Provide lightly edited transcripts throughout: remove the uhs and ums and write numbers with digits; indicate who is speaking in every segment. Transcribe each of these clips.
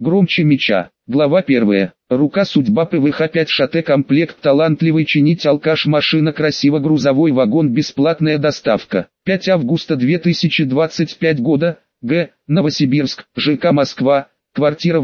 Speaker 1: Громче меча. Глава 1. Рука судьба ПВХ 5 шате комплект талантливый чинить алкаш машина красиво грузовой вагон бесплатная доставка. 5 августа 2025 года. Г. Новосибирск, ЖК Москва, квартира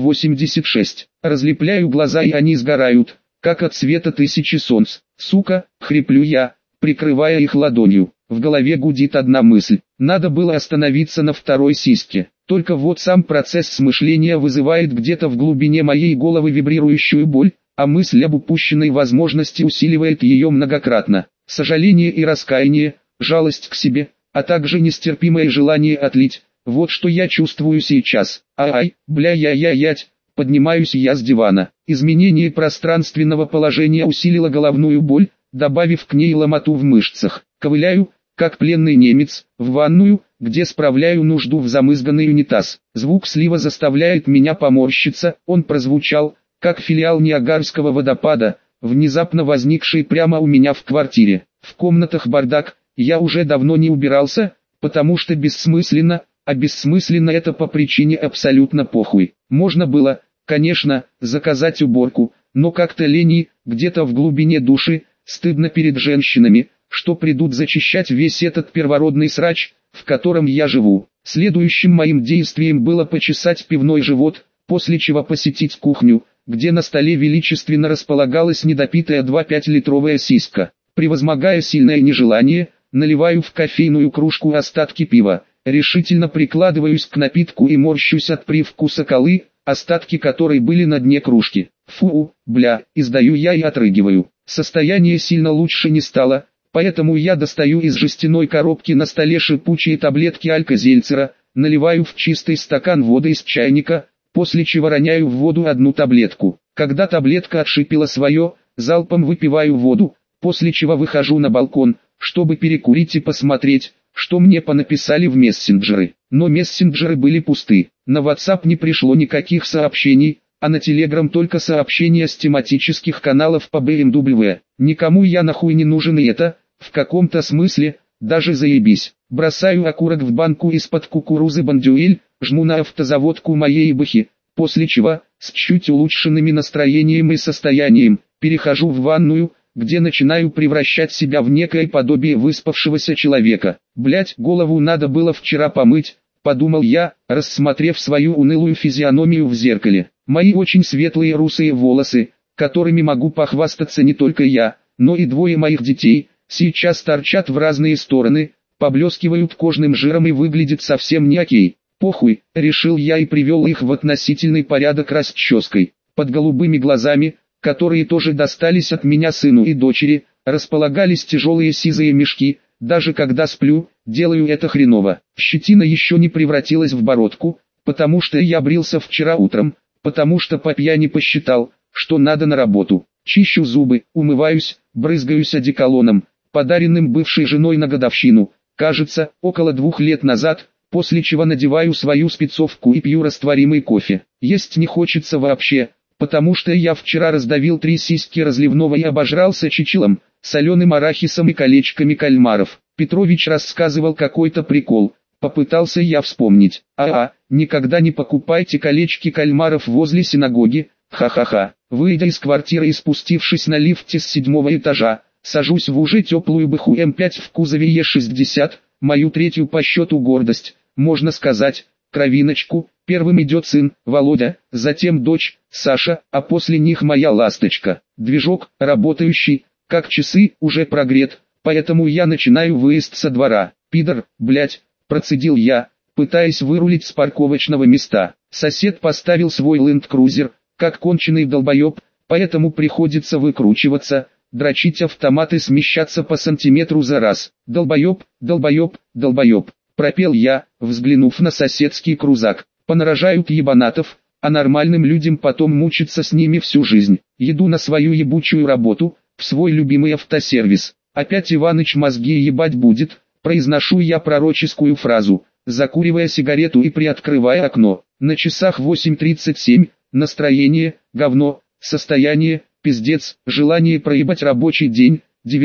Speaker 1: 86. Разлепляю глаза и они сгорают, как от света тысячи солнц. Сука, хриплю я, прикрывая их ладонью. В голове гудит одна мысль. Надо было остановиться на второй сиське. Только вот сам процесс смышления вызывает где-то в глубине моей головы вибрирующую боль, а мысль об упущенной возможности усиливает ее многократно. Сожаление и раскаяние, жалость к себе, а также нестерпимое желание отлить. Вот что я чувствую сейчас. Ай, бля-я-я-ять. Поднимаюсь я с дивана. Изменение пространственного положения усилило головную боль, добавив к ней ломоту в мышцах. Ковыляю, как пленный немец, в ванную, где справляю нужду в замызганный унитаз. Звук слива заставляет меня поморщиться, он прозвучал, как филиал Ниагарского водопада, внезапно возникший прямо у меня в квартире. В комнатах бардак, я уже давно не убирался, потому что бессмысленно, а бессмысленно это по причине абсолютно похуй. Можно было, конечно, заказать уборку, но как-то лени, где-то в глубине души, стыдно перед женщинами, что придут зачищать весь этот первородный срач, в котором я живу. Следующим моим действием было почесать пивной живот, после чего посетить кухню, где на столе величественно располагалась недопитая 2,5-литровая сиська. Превозмогая сильное нежелание, наливаю в кофейную кружку остатки пива, решительно прикладываюсь к напитку и морщусь от привкуса колы, остатки которой были на дне кружки. Фу, бля, издаю я и отрыгиваю. Состояние сильно лучше не стало, поэтому я достаю из жестяной коробки на столе шипучие таблетки Алька-Зельцера, наливаю в чистый стакан воды из чайника, после чего роняю в воду одну таблетку. Когда таблетка отшипела свое, залпом выпиваю воду, после чего выхожу на балкон, чтобы перекурить и посмотреть, что мне понаписали в мессенджеры. Но мессенджеры были пусты. На WhatsApp не пришло никаких сообщений, а на Telegram только сообщения с тематических каналов по BMW. Никому я нахуй не нужен, и это, в каком-то смысле, даже заебись. Бросаю окурок в банку из-под кукурузы Бондюэль, жму на автозаводку моей бэхи, после чего, с чуть улучшенными настроением и состоянием, перехожу в ванную, где начинаю превращать себя в некое подобие выспавшегося человека. Блять, голову надо было вчера помыть, подумал я, рассмотрев свою унылую физиономию в зеркале. Мои очень светлые русые волосы, которыми могу похвастаться не только я, но и двое моих детей, сейчас торчат в разные стороны, поблескивают кожным жиром и выглядят совсем не окей. Похуй, решил я и привел их в относительный порядок расческой. Под голубыми глазами, которые тоже достались от меня сыну и дочери, располагались тяжелые сизые мешки. Даже когда сплю, делаю это хреново. Щетина еще не превратилась в бородку, потому что я брился вчера утром, потому что по пьяни посчитал, что надо на работу. Чищу зубы, умываюсь, брызгаюсь одеколоном, подаренным бывшей женой на годовщину, кажется, около 2 лет назад, после чего надеваю свою спецовку и пью растворимый кофе. Есть не хочется вообще, потому что я вчера раздавил 3 сиськи разливного и обожрался чичилом, соленым арахисом и колечками кальмаров. Петрович рассказывал какой-то прикол. Попытался я вспомнить. Никогда не покупайте колечки кальмаров возле синагоги, ха-ха-ха. Выйдя из квартиры и спустившись на лифте с 7-го этажа, сажусь в уже теплую бэху М5 в кузове Е60, мою третью по счету гордость, можно сказать, кровиночку. Первым идет сын, Володя, затем дочь, Саша, а после них моя ласточка. Движок, работающий, как часы, уже прогрет, поэтому я начинаю выезд со двора. Пидор, блять, процедил я, пытаясь вырулить с парковочного места. Сосед поставил свой ленд-крузер, как конченый долбоеб, поэтому приходится выкручиваться, дрочить автомат и смещаться по сантиметру за раз. Долбоеб, долбоеб, долбоеб, пропел я, взглянув на соседский крузак. Понарожают ебанатов, а нормальным людям потом мучиться с ними всю жизнь. Еду на свою ебучую работу, в свой любимый автосервис. Опять Иваныч мозги ебать будет, произношу я пророческую фразу, закуривая сигарету и приоткрывая окно. На часах 8:37, настроение, говно, состояние, пиздец, желание проебать рабочий день,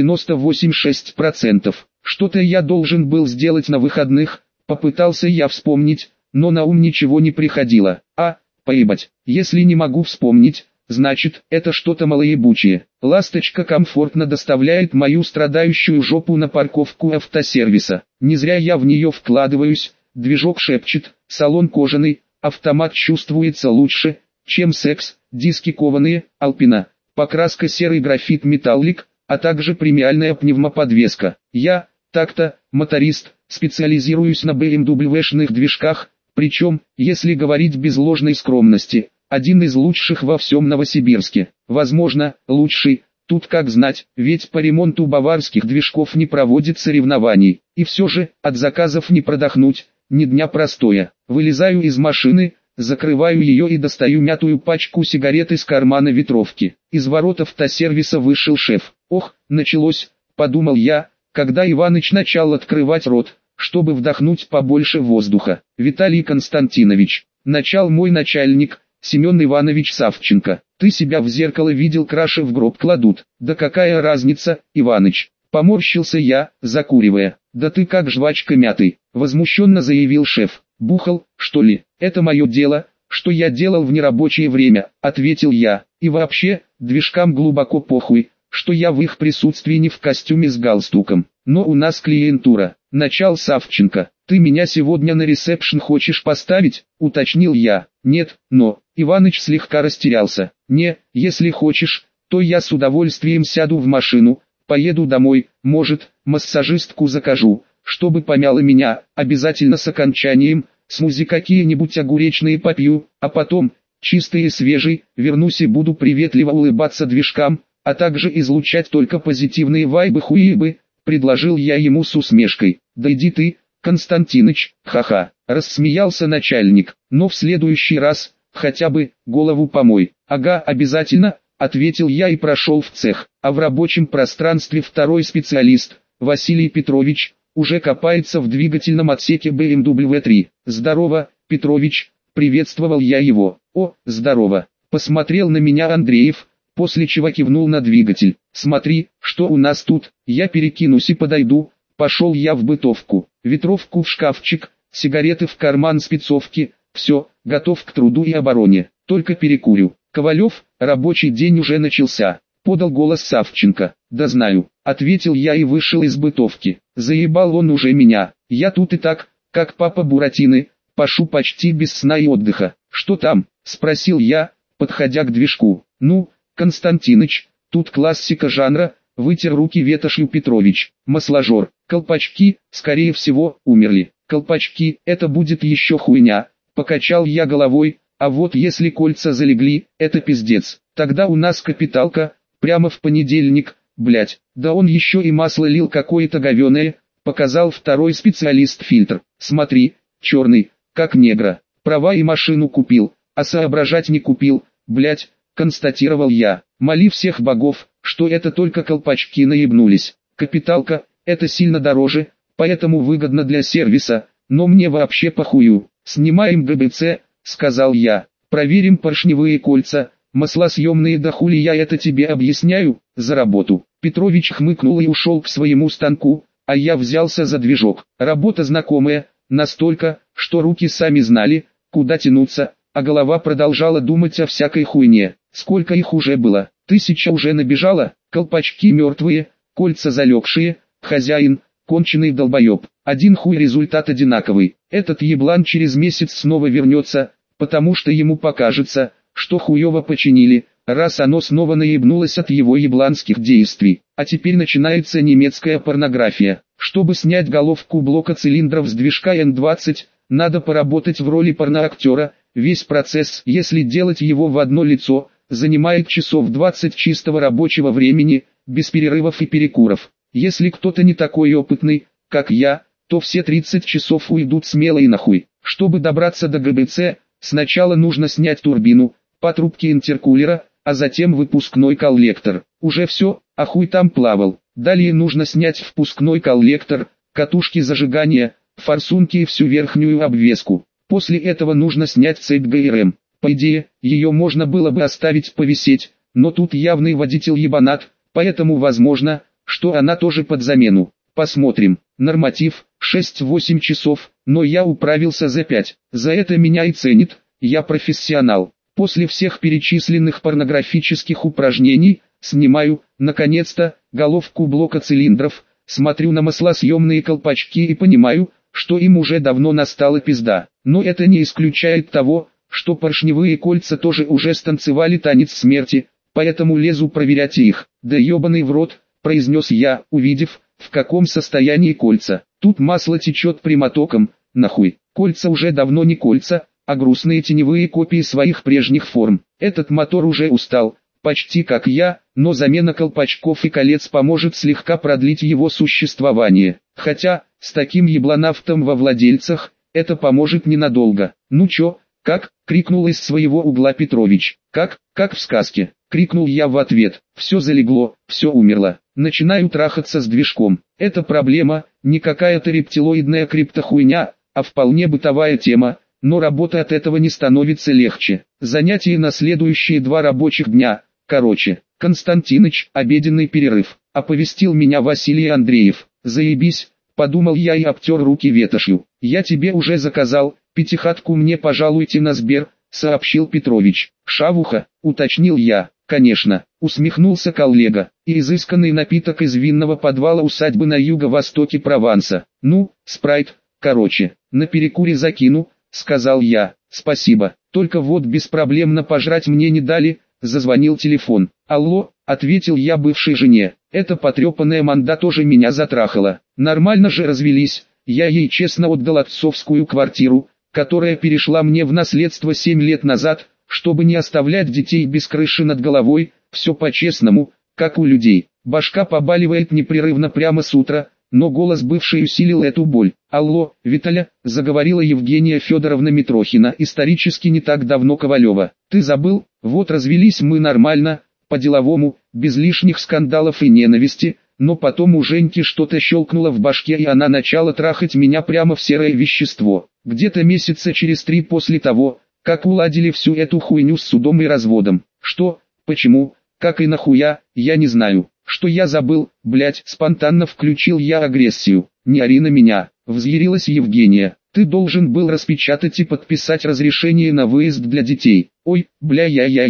Speaker 1: 98,6%. Что-то я должен был сделать на выходных, попытался я вспомнить, но на ум ничего не приходило. поебать. Если не могу вспомнить, значит, это что-то малоебучее. Ласточка комфортно доставляет мою страдающую жопу на парковку автосервиса. Не зря я в нее вкладываюсь, движок шепчет, салон кожаный, автомат чувствуется лучше, чем секс, диски кованые, Alpina, покраска серый графит металлик, а также премиальная пневмоподвеска. Я, так-то, моторист, специализируюсь на BMW-шных движках, причем, если говорить без ложной скромности, один из лучших во всем Новосибирске. Возможно, лучший, тут как знать, ведь по ремонту баварских движков не проводят соревнований. И все же, от заказов не продохнуть, ни дня простоя. Вылезаю из машины, закрываю ее и достаю мятую пачку сигарет из кармана ветровки. Из ворот автосервиса вышел шеф. Ох, началось, подумал я, когда Иваныч начал открывать рот, чтобы вдохнуть побольше воздуха. Виталий Константинович, начал мой начальник, Семен Иванович Савченко. Ты себя в зеркало видел, краши в гроб кладут. Да какая разница, Иваныч? Поморщился я, закуривая. Да ты как жвачка мятый, возмущенно заявил шеф. Бухал, что ли? Это мое дело, что я делал в нерабочее время, ответил я. И вообще, движкам глубоко похуй, что я в их присутствии не в костюме с галстуком. Но у нас клиентура. Начал Савченко. Ты меня сегодня на ресепшн хочешь поставить? Уточнил я. Нет, но... Иваныч слегка растерялся. Не, если хочешь, то я с удовольствием сяду в машину, поеду домой, может, массажистку закажу, чтобы помяла меня, обязательно с окончанием, смузи какие-нибудь огуречные попью, а потом, чистый и свежий, вернусь и буду приветливо улыбаться движкам, а также излучать только позитивные вайбы хуебы, предложил я ему с усмешкой. Да иди ты, Константиныч, ха-ха, рассмеялся начальник, но в следующий раз, хотя бы, голову помой. Ага, обязательно, ответил я и прошел в цех, а в рабочем пространстве второй специалист, Василий Петрович, уже копается в двигательном отсеке BMW 3. Здорово, Петрович, приветствовал я его. О, здорово, посмотрел на меня Андреев, после чего кивнул на двигатель. Смотри, что у нас тут, я перекинусь и подойду. Пошел я в бытовку, ветровку в шкафчик, сигареты в карман спецовки, все, готов к труду и обороне, только перекурю. Ковалев, рабочий день уже начался, подал голос Савченко. Да знаю, ответил я и вышел из бытовки. Заебал он уже меня, я тут и так, как папа Буратино, пашу почти без сна и отдыха. Что там? Спросил я, подходя к движку. Ну, Константиныч, тут классика жанра, вытер руки ветошью Петрович. Масложор, колпачки, скорее всего, умерли. Колпачки, это будет еще хуйня, покачал я головой, а вот если кольца залегли, это пиздец. Тогда у нас капиталка, прямо в понедельник, блять. Да он еще и масло лил какое-то говеное, показал второй специалист фильтр. Смотри, черный, как негра. Права и машину купил, а соображать не купил, блять, констатировал я. Моли всех богов, что это только колпачки наебнулись. Капиталка, это сильно дороже, поэтому выгодно для сервиса, но мне вообще похую. Снимаем ГБЦ, сказал я. Проверим поршневые кольца, маслосъемные, да хули я это тебе объясняю, за работу. Петрович хмыкнул и ушел к своему станку, а я взялся за движок. Работа знакомая, настолько, что руки сами знали, куда тянуться, а голова продолжала думать о всякой хуйне. Сколько их уже было? 1000 уже набежало, колпачки мертвые, кольца залегшие, хозяин, конченый долбоеб. Один хуй, результат одинаковый. Этот еблан через месяц снова вернется, потому что ему покажется, что хуево починили, раз оно снова наебнулось от его ебланских действий. А теперь начинается немецкая порнография. Чтобы снять головку блока цилиндров с движка N20, надо поработать в роли порноактера. Весь процесс, если делать его в одно лицо, занимает часов 20 чистого рабочего времени, без перерывов и перекуров. Если кто-то не такой опытный, как я, то все 30 часов уйдут смело и нахуй. Чтобы добраться до ГБЦ, сначала нужно снять турбину, патрубки интеркулера, а затем выпускной коллектор. Уже все, а хуй там плавал. Далее нужно снять впускной коллектор, катушки зажигания, форсунки и всю верхнюю обвеску. После этого нужно снять цепь ГРМ. По идее, ее можно было бы оставить повисеть, но тут явный водитель ебанат, поэтому возможно, что она тоже под замену. Посмотрим. Норматив 6-8 часов, но я управился за 5. За это меня и ценит. я профессионал. После всех перечисленных порнографических упражнений, снимаю, наконец-то, головку блока цилиндров, смотрю на маслосъемные колпачки и понимаю, что им уже давно настала пизда. Но это не исключает того, что поршневые кольца тоже уже станцевали танец смерти, поэтому лезу проверять их. Да ебаный в рот, произнес я, увидев, в каком состоянии кольца. Тут масло течет прямотоком, нахуй. Кольца уже давно не кольца, а грустные теневые копии своих прежних форм. Этот мотор уже устал, почти как я, но замена колпачков и колец поможет слегка продлить его существование. Хотя, с таким ебланавтом во владельцах, это поможет ненадолго. «Ну чё, как?» — крикнул из своего угла Петрович. «Как в сказке», — крикнул я в ответ. «Все залегло, все умерло. Начинаю трахаться с движком. Это проблема, не какая-то рептилоидная криптохуйня, а вполне бытовая тема, но работа от этого не становится легче. Занятия на следующие 2 рабочих дня. Короче, Константиныч, обеденный перерыв», — оповестил меня Василий Андреев. «Заебись», — подумал я и обтер руки ветошью. «Я тебе уже заказал, 5-хатку мне пожалуйте на Сбер», — сообщил Петрович. «Шавуха», — уточнил я. «Конечно», — усмехнулся коллега. «И изысканный напиток из винного подвала усадьбы на юго-востоке Прованса. Ну, спрайт, короче, на перекуре закину», — сказал я. «Спасибо, только вот беспроблемно пожрать мне не дали», — зазвонил телефон. «Алло», — ответил я бывшей жене. «Эта потрепанная манда тоже меня затрахала. Нормально же развелись, я ей честно отдал отцовскую квартиру, которая перешла мне в наследство 7 лет назад, чтобы не оставлять детей без крыши над головой, все по-честному, как у людей». Башка побаливает непрерывно прямо с утра, но голос бывшей усилил эту боль. «Алло, Виталя», — заговорила Евгения Федоровна Митрохина, исторически не так давно Ковалева. «Ты забыл? Вот развелись мы нормально, по-деловому, без лишних скандалов и ненависти, но потом у Женьки что-то щелкнуло в башке и она начала трахать меня прямо в серое вещество. Где-то месяца через 3 после того, как уладили всю эту хуйню с судом и разводом. Что, почему, как и нахуя, я не знаю. Что я забыл, блять, спонтанно включил я агрессию. Не ори на меня», — взъярилась Евгения. «Ты должен был распечатать и подписать разрешение на выезд для детей». «Ой, бля,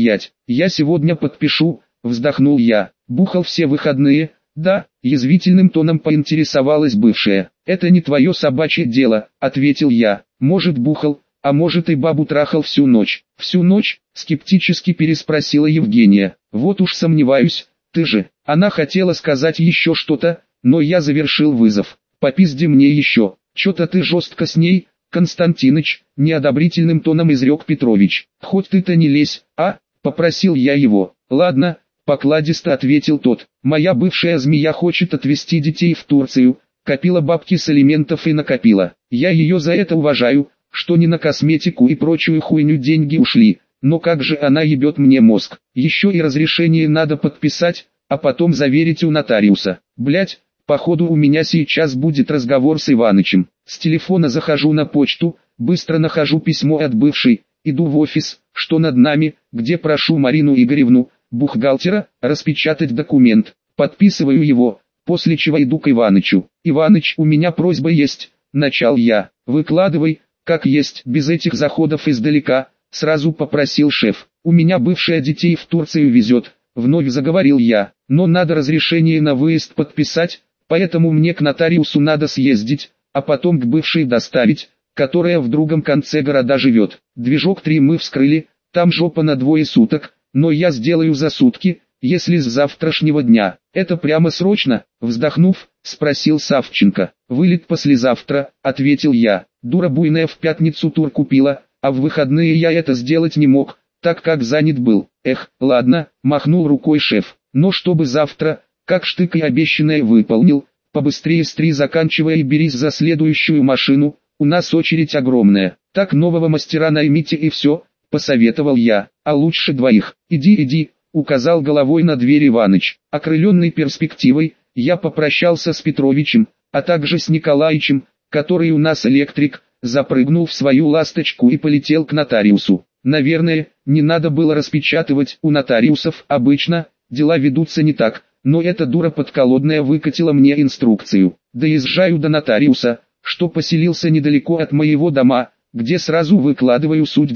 Speaker 1: я сегодня подпишу», — вздохнул я. «Бухал все выходные». «Да», — язвительным тоном поинтересовалась бывшая. «Это не твое собачье дело», — ответил я. «Может бухал, а может и бабу трахал всю ночь». «Всю ночь?» — скептически переспросила Евгения. «Вот уж сомневаюсь, ты же». Она хотела сказать еще что-то, но я завершил вызов. «Попизди мне еще. Чё-то ты жестко с ней, Константиныч», — неодобрительным тоном изрек Петрович. «Хоть ты-то не лезь, а?» — попросил я его. «Ладно», — покладисто ответил тот. «Моя бывшая змея хочет отвезти детей в Турцию, копила бабки с алиментов и накопила. Я ее за это уважаю, что не на косметику и прочую хуйню деньги ушли, но как же она ебет мне мозг. Еще и разрешение надо подписать, а потом заверить у нотариуса. Блять, походу у меня сейчас будет разговор с Иванычем». С телефона захожу на почту, быстро нахожу письмо от бывшей, иду в офис, что над нами, где прошу Марину Игоревну, бухгалтера, распечатать документ. Подписываю его, после чего иду к Иванычу. «Иваныч, у меня просьба есть», — начал я. «Выкладывай, как есть, без этих заходов издалека», — сразу попросил шеф. «У меня бывшая детей в Турцию везет», — вновь заговорил я. «Но надо разрешение на выезд подписать, поэтому мне к нотариусу надо съездить, а потом к бывшей доставить, которая в другом конце города живет. Движок 3 мы вскрыли, там жопа на 2 суток, но я сделаю за сутки, если с завтрашнего дня». «Это прямо срочно?» — вздохнув, спросил Савченко. «Вылет послезавтра», — ответил я. «Дура буйная в пятницу тур купила, а в выходные я это сделать не мог, так как занят был». «Эх, ладно», — махнул рукой шеф. «Но чтобы завтра, как штык и обещанное выполнил, побыстрее стри заканчивай и берись за следующую машину, у нас очередь огромная. Так нового мастера наймите и все», — посоветовал я. «А лучше 2. Иди», — указал головой на дверь Иваныч. Окрыленный перспективой, я попрощался с Петровичем, а также с Николаичем, который у нас электрик, запрыгнул в свою ласточку и полетел к нотариусу. Наверное, не надо было распечатывать, у нотариусов обычно дела ведутся не так, но эта дура подколодная выкатила мне инструкцию. Доезжаю до нотариуса, что поселился недалеко от моего дома, где сразу выкладываю суть дела.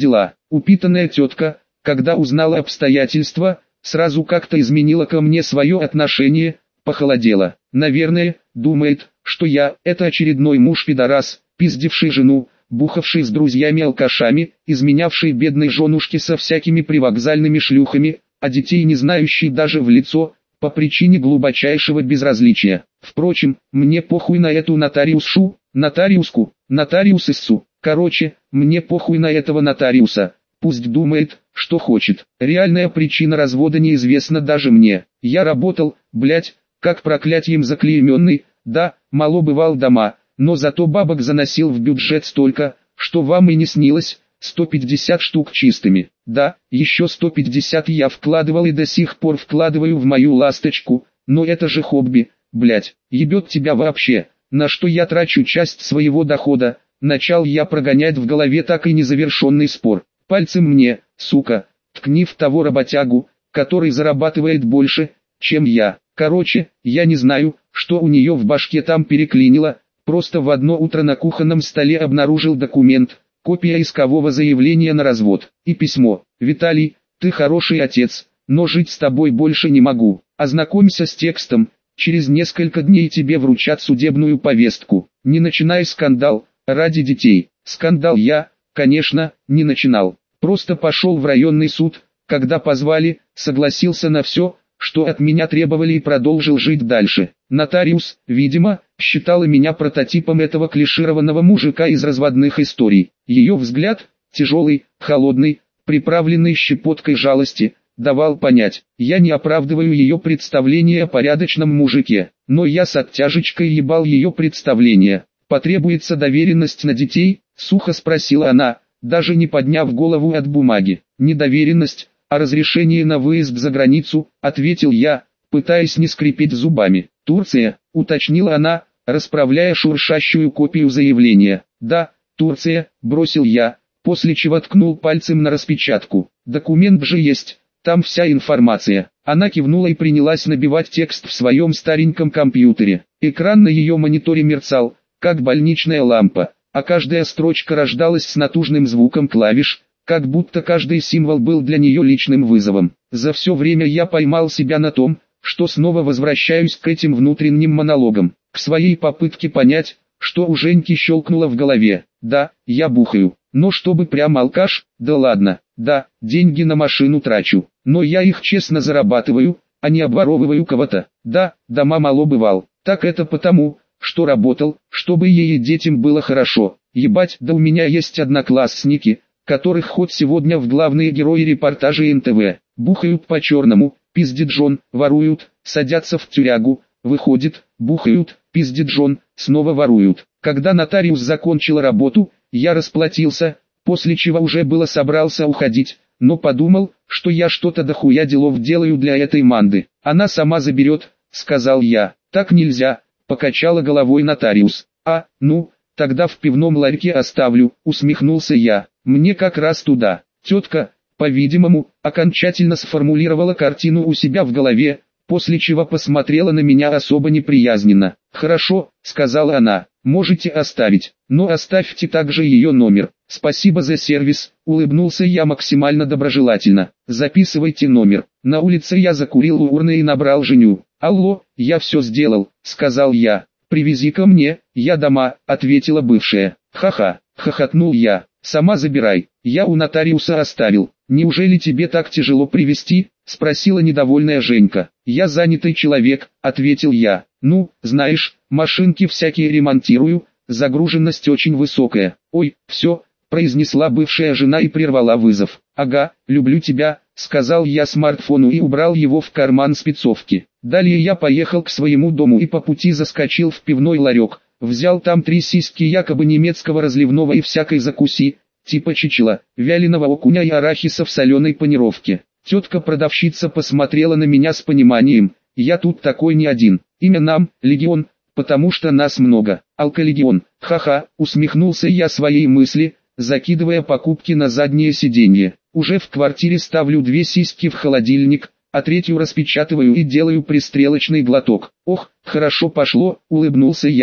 Speaker 1: Упитанная тетка, когда узнала обстоятельства, сразу как-то изменила ко мне свое отношение, похолодела. Наверное, думает, что я – это очередной муж-пидорас, пиздивший жену, бухавший с друзьями-алкашами, изменявший бедной женушке со всякими привокзальными шлюхами, а детей не знающий даже в лицо, по причине глубочайшего безразличия. Впрочем, мне похуй на эту нотариусшу, нотариуску, нотариусиссу. Короче, мне похуй на этого нотариуса. Пусть думает, что хочет. Реальная причина развода неизвестна даже мне. Я работал, блять, как проклятием заклейменный, да, мало бывал дома, но зато бабок заносил в бюджет столько, что вам и не снилось, 150 штук чистыми. Да, еще 150 я вкладывал и до сих пор вкладываю в мою ласточку, но это же хобби, блять, ебет тебя вообще, на что я трачу часть своего дохода. Начал я прогонять в голове так и незавершенный спор. Пальцем мне, сука, ткни в того работягу, который зарабатывает больше, чем я. Короче, я не знаю, что у нее в башке там переклинило, просто в одно утро на кухонном столе обнаружил документ, копия искового заявления на развод, и письмо. «Виталий, ты хороший отец, но жить с тобой больше не могу. Ознакомься с текстом, через несколько дней тебе вручат судебную повестку. Не начинай скандал, ради детей». Скандал я, конечно, не начинал. Просто пошел в районный суд, когда позвали, согласился на все, что от меня требовали, и продолжил жить дальше. Нотариус, видимо, считала меня прототипом этого клишированного мужика из разводных историй. Ее взгляд, тяжелый, холодный, приправленный щепоткой жалости, давал понять: я не оправдываю ее представление о порядочном мужике, но я с оттяжечкой ебал ее представление. «Потребуется доверенность на детей?» — сухо спросила она, даже не подняв голову от бумаги. «Не доверенность, а разрешение на выезд за границу», — ответил я, пытаясь не скрипеть зубами. «Турция», — уточнила она, расправляя шуршащую копию заявления. «Да, Турция», — бросил я, после чего ткнул пальцем на распечатку. «Документ же есть, там вся информация». Она кивнула и принялась набивать текст в своем стареньком компьютере. Экран на ее мониторе мерцал, как больничная лампа, а каждая строчка рождалась с натужным звуком клавиш, как будто каждый символ был для нее личным вызовом. За все время я поймал себя на том, что снова возвращаюсь к этим внутренним монологам, к своей попытке понять, что у Женьки щелкнуло в голове. Да, я бухаю, но чтобы прям алкаш, да ладно, да, деньги на машину трачу, но я их честно зарабатываю, а не обворовываю кого-то. Да, дома мало бывал, так это потому, что работал, чтобы ей и детям было хорошо. Ебать, да у меня есть одноклассники, которых хоть сегодня в главные герои репортажей НТВ. Бухают по-черному, пиздит жен, воруют, садятся в тюрягу, выходит, бухают, пиздит жен, снова воруют. Когда нотариус закончил работу, я расплатился, после чего уже было собрался уходить, но подумал, что я что-то дохуя делов делаю для этой манды. Она сама заберет, сказал я. Так нельзя, покачала головой нотариус. Ну, тогда в пивном ларьке оставлю, усмехнулся я. Мне как раз туда. Тетка, по-видимому, окончательно сформулировала картину у себя в голове, после чего посмотрела на меня особо неприязненно. «Хорошо», — сказала она, — «можете оставить, но оставьте также ее номер». «Спасибо за сервис», — улыбнулся я максимально доброжелательно. «Записывайте номер». На улице я закурил у урны и набрал Женю. «Алло, я все сделал», — сказал я. «Привези ко мне, я дома», — ответила бывшая. «Ха-ха», — хохотнул я. «Сама забирай, я у нотариуса оставил». «Неужели тебе так тяжело привезти?» — спросила недовольная Женька. «Я занятый человек», — ответил я. «Ну, знаешь, машинки всякие ремонтирую, загруженность очень высокая». «Ой, все», — произнесла бывшая жена и прервала вызов. «Ага, люблю тебя», — сказал я смартфону и убрал его в карман спецовки. Далее я поехал к своему дому и по пути заскочил в пивной ларек, взял там 3 сиськи якобы немецкого разливного и всякой закуси, типа чичела, вяленого окуня и арахиса в соленой панировке. Тетка-продавщица посмотрела на меня с пониманием: «Я тут такой не один, имя нам, Легион, потому что нас много». «Алколегион», ха-ха, усмехнулся я своей мысли, закидывая покупки на заднее сиденье. Уже в квартире ставлю 2 сиськи в холодильник, а 3-ю распечатываю и делаю пристрелочный глоток. «Ох, хорошо пошло», улыбнулся я,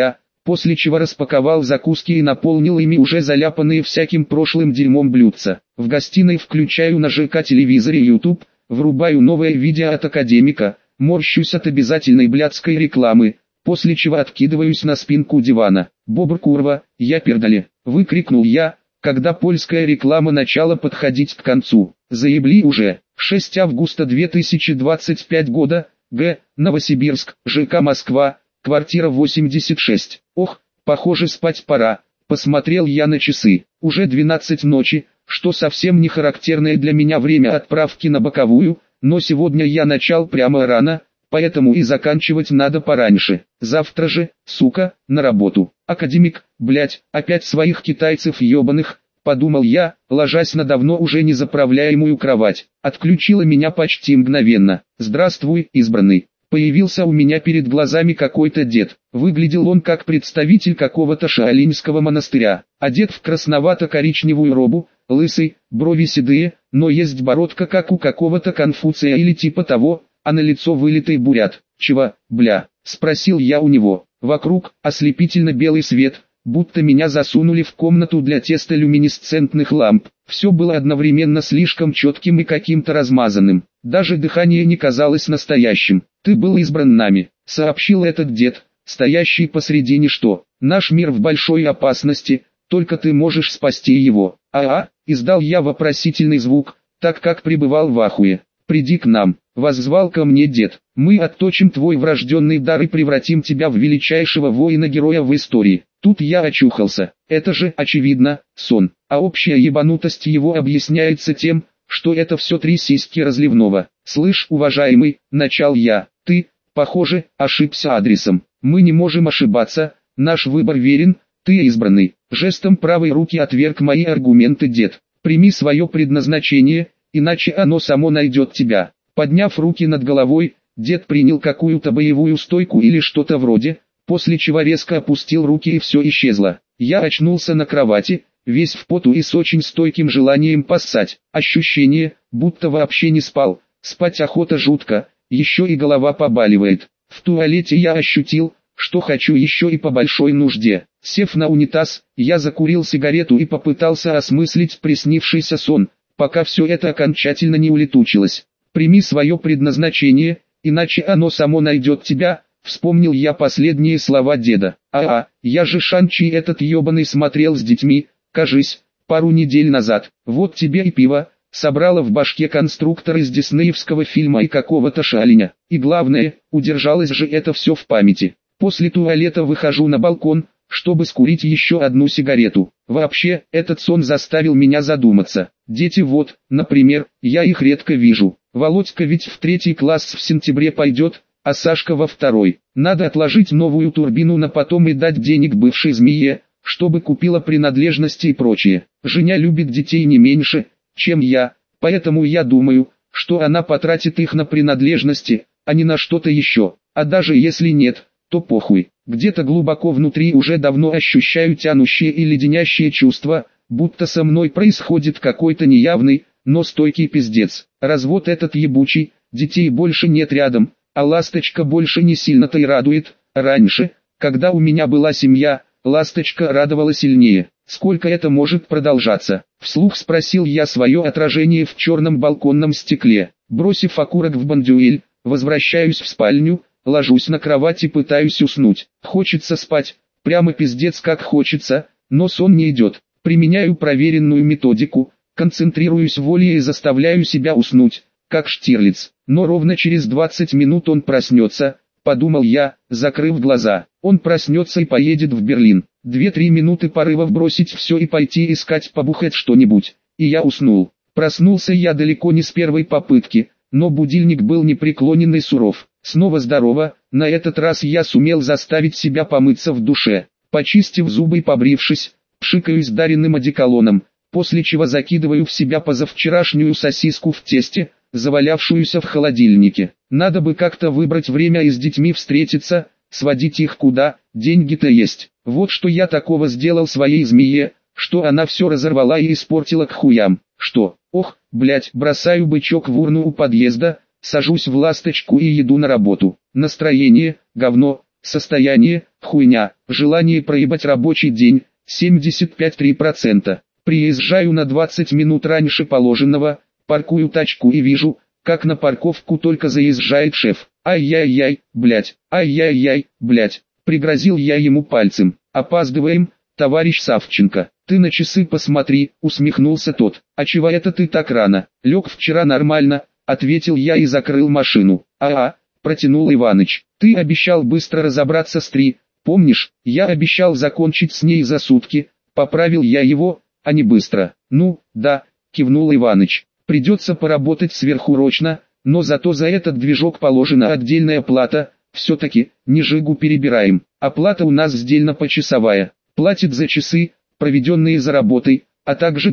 Speaker 1: после чего распаковал закуски и наполнил ими уже заляпанные всяким прошлым дерьмом блюдца. В гостиной включаю на ЖК-телевизоре YouTube, врубаю новое видео от академика, морщусь от обязательной блядской рекламы, после чего откидываюсь на спинку дивана. «Бобр курва, я пердали!» — выкрикнул я, когда польская реклама начала подходить к концу. «Заебли уже!» 6 августа 2025 года, Г. Новосибирск, ЖК Москва, квартира 86. Ох, похоже спать пора. Посмотрел я на часы. Уже 12 ночи, что совсем не характерное для меня время отправки на боковую, но сегодня я начал прямо рано, поэтому и заканчивать надо пораньше. Завтра же, сука, на работу. Академик, блять, опять своих китайцев ебаных, подумал я, ложась на давно уже не заправляемую кровать. Отключила меня почти мгновенно. «Здравствуй, избранный». Появился у меня перед глазами какой-то дед. Выглядел он как представитель какого-то шаолиньского монастыря. Одет в красновато-коричневую робу, лысый, брови седые, но есть бородка как у какого-то Конфуция или типа того, а на лицо вылитый бурят. «Чего, бля?» — спросил я у него. Вокруг ослепительно белый свет, будто меня засунули в комнату для теста люминесцентных ламп. Все было одновременно слишком четким и каким-то размазанным. Даже дыхание не казалось настоящим. «Ты был избран нами», — сообщил этот дед, стоящий посредине. «Что? Наш мир в большой опасности, только ты можешь спасти его». Издал я вопросительный звук, так как пребывал в ахуе. «Приди к нам», — воззвал ко мне дед. «Мы отточим твой врожденный дар и превратим тебя в величайшего воина-героя в истории». Тут я очухался. Это же, очевидно, сон. А общая ебанутость его объясняется тем, что это все три сиськи разливного. «Слышь, уважаемый», — начал я, — «ты, похоже, ошибся адресом. Мы не можем ошибаться, наш выбор верен, ты избранный». Жестом правой руки отверг мои аргументы дед. «Прими свое предназначение, иначе оно само найдет тебя». Подняв руки над головой, дед принял какую-то боевую стойку или что-то вроде, после чего резко опустил руки и все исчезло. Я очнулся на кровати, весь в поту и с очень стойким желанием поссать. Ощущение, будто вообще не спал, спать охота жутко, еще и голова побаливает. В туалете я ощутил, что хочу еще и по большой нужде. Сев на унитаз, я закурил сигарету и попытался осмыслить приснившийся сон, пока все это окончательно не улетучилось. «Прими свое предназначение, иначе оно само найдет тебя», — вспомнил я последние слова деда. Я же Шанчи этот ебаный смотрел с детьми, кажись, пару недель назад. Вот тебе и пиво, собрала в башке конструктор из диснеевского фильма и какого-то шалиня. И главное, удержалось же это все в памяти. После туалета выхожу на балкон, чтобы скурить еще одну сигарету. Вообще, этот сон заставил меня задуматься. Дети вот, например, я их редко вижу. Володька ведь в 3 класс в сентябре пойдет, а Сашка во 2. Надо отложить новую турбину на потом и дать денег бывшей змее, чтобы купила принадлежности и прочее. Женя любит детей не меньше, чем я, поэтому я думаю, что она потратит их на принадлежности, а не на что-то еще. А даже если нет, то похуй. Где-то глубоко внутри уже давно ощущаю тянущие и леденящие чувства, будто со мной происходит какой-то неявный, но стойкий пиздец. Развод этот ебучий, детей больше нет рядом, а ласточка больше не сильно-то и радует. Раньше, когда у меня была семья, ласточка радовала сильнее. Сколько это может продолжаться? Вслух спросил я свое отражение в черном балконном стекле. Бросив окурок в бандюэль, возвращаюсь в спальню, ложусь на кровать и пытаюсь уснуть. Хочется спать, прямо пиздец как хочется, но сон не идет. Применяю проверенную методику, концентрируюсь волей и заставляю себя уснуть, как Штирлиц. Но ровно через 20 минут он проснется, подумал я, закрыв глаза. Он проснется и поедет в Берлин. 2-3 минуты порывов бросить все и пойти искать побухать что-нибудь. И я уснул. Проснулся я далеко не с первой попытки, но будильник был непреклонен и суров. Снова здорово, на этот раз я сумел заставить себя помыться в душе. Почистив зубы и побрившись, пшикаюсь даренным одеколоном, после чего закидываю в себя позавчерашнюю сосиску в тесте, завалявшуюся в холодильнике. Надо бы как-то выбрать время и с детьми встретиться, сводить их куда, деньги-то есть. Вот что я такого сделал своей змее, что она все разорвала и испортила к хуям. Что? Ох, блять, бросаю бычок в урну у подъезда, сажусь в ласточку и еду на работу. Настроение, говно, Состояние – хуйня. Желание проебать рабочий день – 75,3%. Приезжаю на 20 минут раньше положенного, паркую тачку и вижу, как на парковку только заезжает шеф. Ай-яй-яй, блять, ай-яй-яй, блять. Пригрозил я ему пальцем. Опаздываем, товарищ Савченко. Ты на часы посмотри, усмехнулся тот. А чего это ты так рано? Лег вчера нормально, ответил я и закрыл машину. Протянул Иваныч. Ты обещал быстро разобраться с 3. Помнишь, я обещал закончить с ней за сутки. Поправил я его, а не быстро. Ну, да, кивнул Иваныч. Придется поработать сверхурочно, но зато за этот движок положена отдельная плата. Все-таки, не жигу перебираем. Оплата у нас сдельно почасовая. Платит за часы, проведенные за работой, а также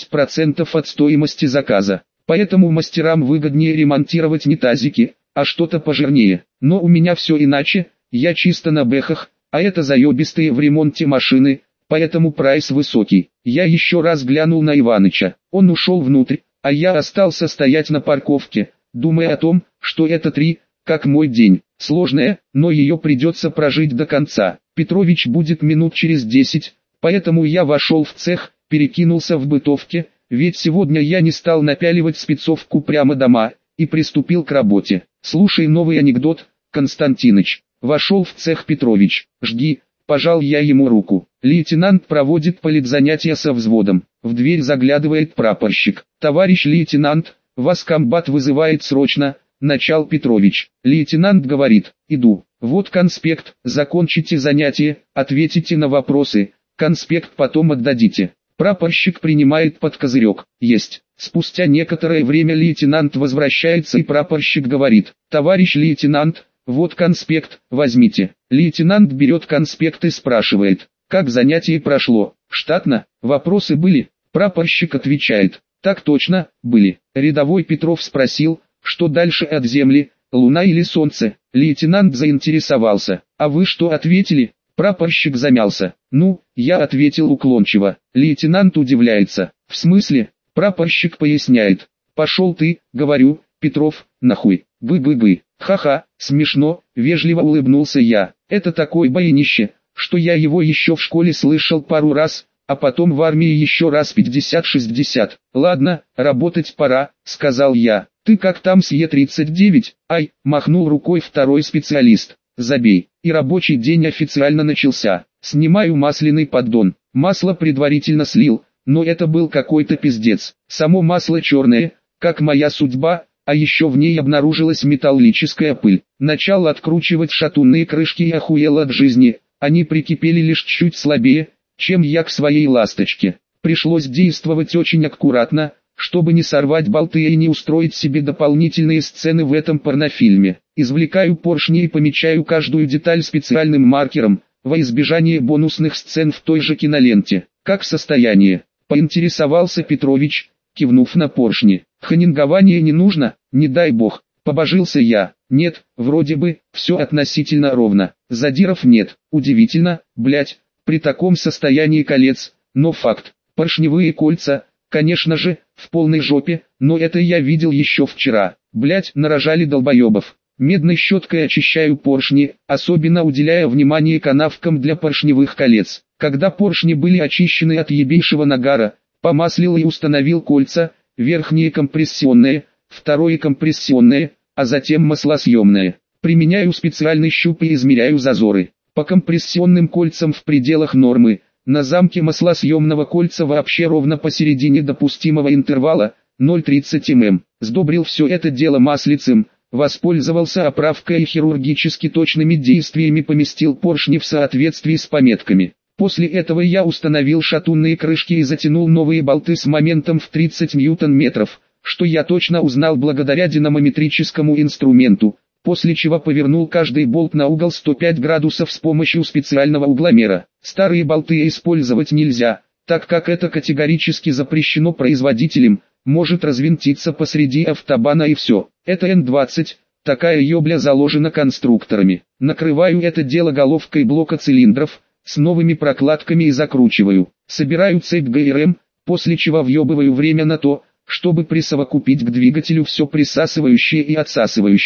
Speaker 1: 20% от стоимости заказа. Поэтому мастерам выгоднее ремонтировать не тазики, а что-то пожирнее. Но у меня все иначе, я чисто на бэхах, а это заебистые в ремонте машины, поэтому прайс высокий. Я еще раз глянул на Иваныча. Он ушел внутрь, а я остался стоять на парковке, думая о том, что это 3, как мой день. Сложная, но ее придется прожить до конца. Петрович будет минут через 10, поэтому я вошел в цех, перекинулся в бытовке, ведь сегодня я не стал напяливать спецовку прямо дома, и приступил к работе. Слушай новый анекдот, Константиныч. Вошел в цех Петрович. Жги, пожал я ему руку. Лейтенант проводит политзанятия со взводом. В дверь заглядывает прапорщик. Товарищ лейтенант, вас комбат вызывает срочно. Начал Петрович. Лейтенант говорит, иду. Вот конспект, закончите занятие, ответите на вопросы, конспект потом отдадите. Прапорщик принимает под козырек. Есть. Спустя некоторое время лейтенант возвращается и прапорщик говорит, товарищ лейтенант, вот конспект, возьмите. Лейтенант берет конспект и спрашивает, как занятие прошло. Штатно, вопросы были? Прапорщик отвечает, так точно, были. Рядовой Петров спросил, что дальше от земли, луна или солнце? Лейтенант заинтересовался. А вы что ответили? Прапорщик замялся. Ну, я ответил уклончиво. Лейтенант удивляется. В смысле? Прапорщик поясняет. Пошел ты, говорю, Петров, нахуй. Бы-бы-бы. Ха-ха, смешно, вежливо улыбнулся я. Это такое баянище, что я его еще в школе слышал пару раз, а потом в армии еще раз 50-60. Ладно, работать пора, сказал я. Ты как там с Е-39? Ай, махнул рукой второй специалист. Забей. И рабочий день официально начался. Снимаю масляный поддон. Масло предварительно слил, но это был какой-то пиздец. Само масло черное, как моя судьба, а еще в ней обнаружилась металлическая пыль. Начал откручивать шатунные крышки и охуел от жизни. Они прикипели лишь чуть слабее, чем я к своей ласточке. Пришлось действовать очень аккуратно, чтобы не сорвать болты и не устроить себе дополнительные сцены в этом порнофильме. Извлекаю поршни и помечаю каждую деталь специальным маркером, во избежание бонусных сцен в той же киноленте. Как состояние? Поинтересовался Петрович, кивнув на поршни. Ханингование не нужно, не дай бог. Побожился я. Нет, вроде бы, все относительно ровно. Задиров нет. Удивительно, блять, при таком состоянии колец, но факт. Поршневые кольца, конечно же, в полной жопе, но это я видел еще вчера. Блять, нарожали долбоебов. Медной щеткой очищаю поршни, особенно уделяя внимание канавкам для поршневых колец. Когда поршни были очищены от ебейшего нагара, помаслил и установил кольца, верхние компрессионные, второе компрессионное, а затем маслосъемное. Применяю специальный щуп и измеряю зазоры. По компрессионным кольцам в пределах нормы, на замке маслосъемного кольца вообще ровно посередине допустимого интервала, 0,30 мм. Сдобрил все это дело маслицем, воспользовался оправкой и хирургически точными действиями поместил поршни в соответствии с пометками. После этого я установил шатунные крышки и затянул новые болты с моментом в 30 ньютон-метров, что я точно узнал благодаря динамометрическому инструменту, после чего повернул каждый болт на угол 105 градусов с помощью специального угломера. Старые болты использовать нельзя, так как это категорически запрещено производителем, может развинтиться посреди автобана и все. Это Н-20, такая ёбля заложена конструкторами. Накрываю это дело головкой блока цилиндров, с новыми прокладками и закручиваю. Собираю цепь ГРМ, после чего въебываю время на то, чтобы присовокупить к двигателю все присасывающее и отсасывающее.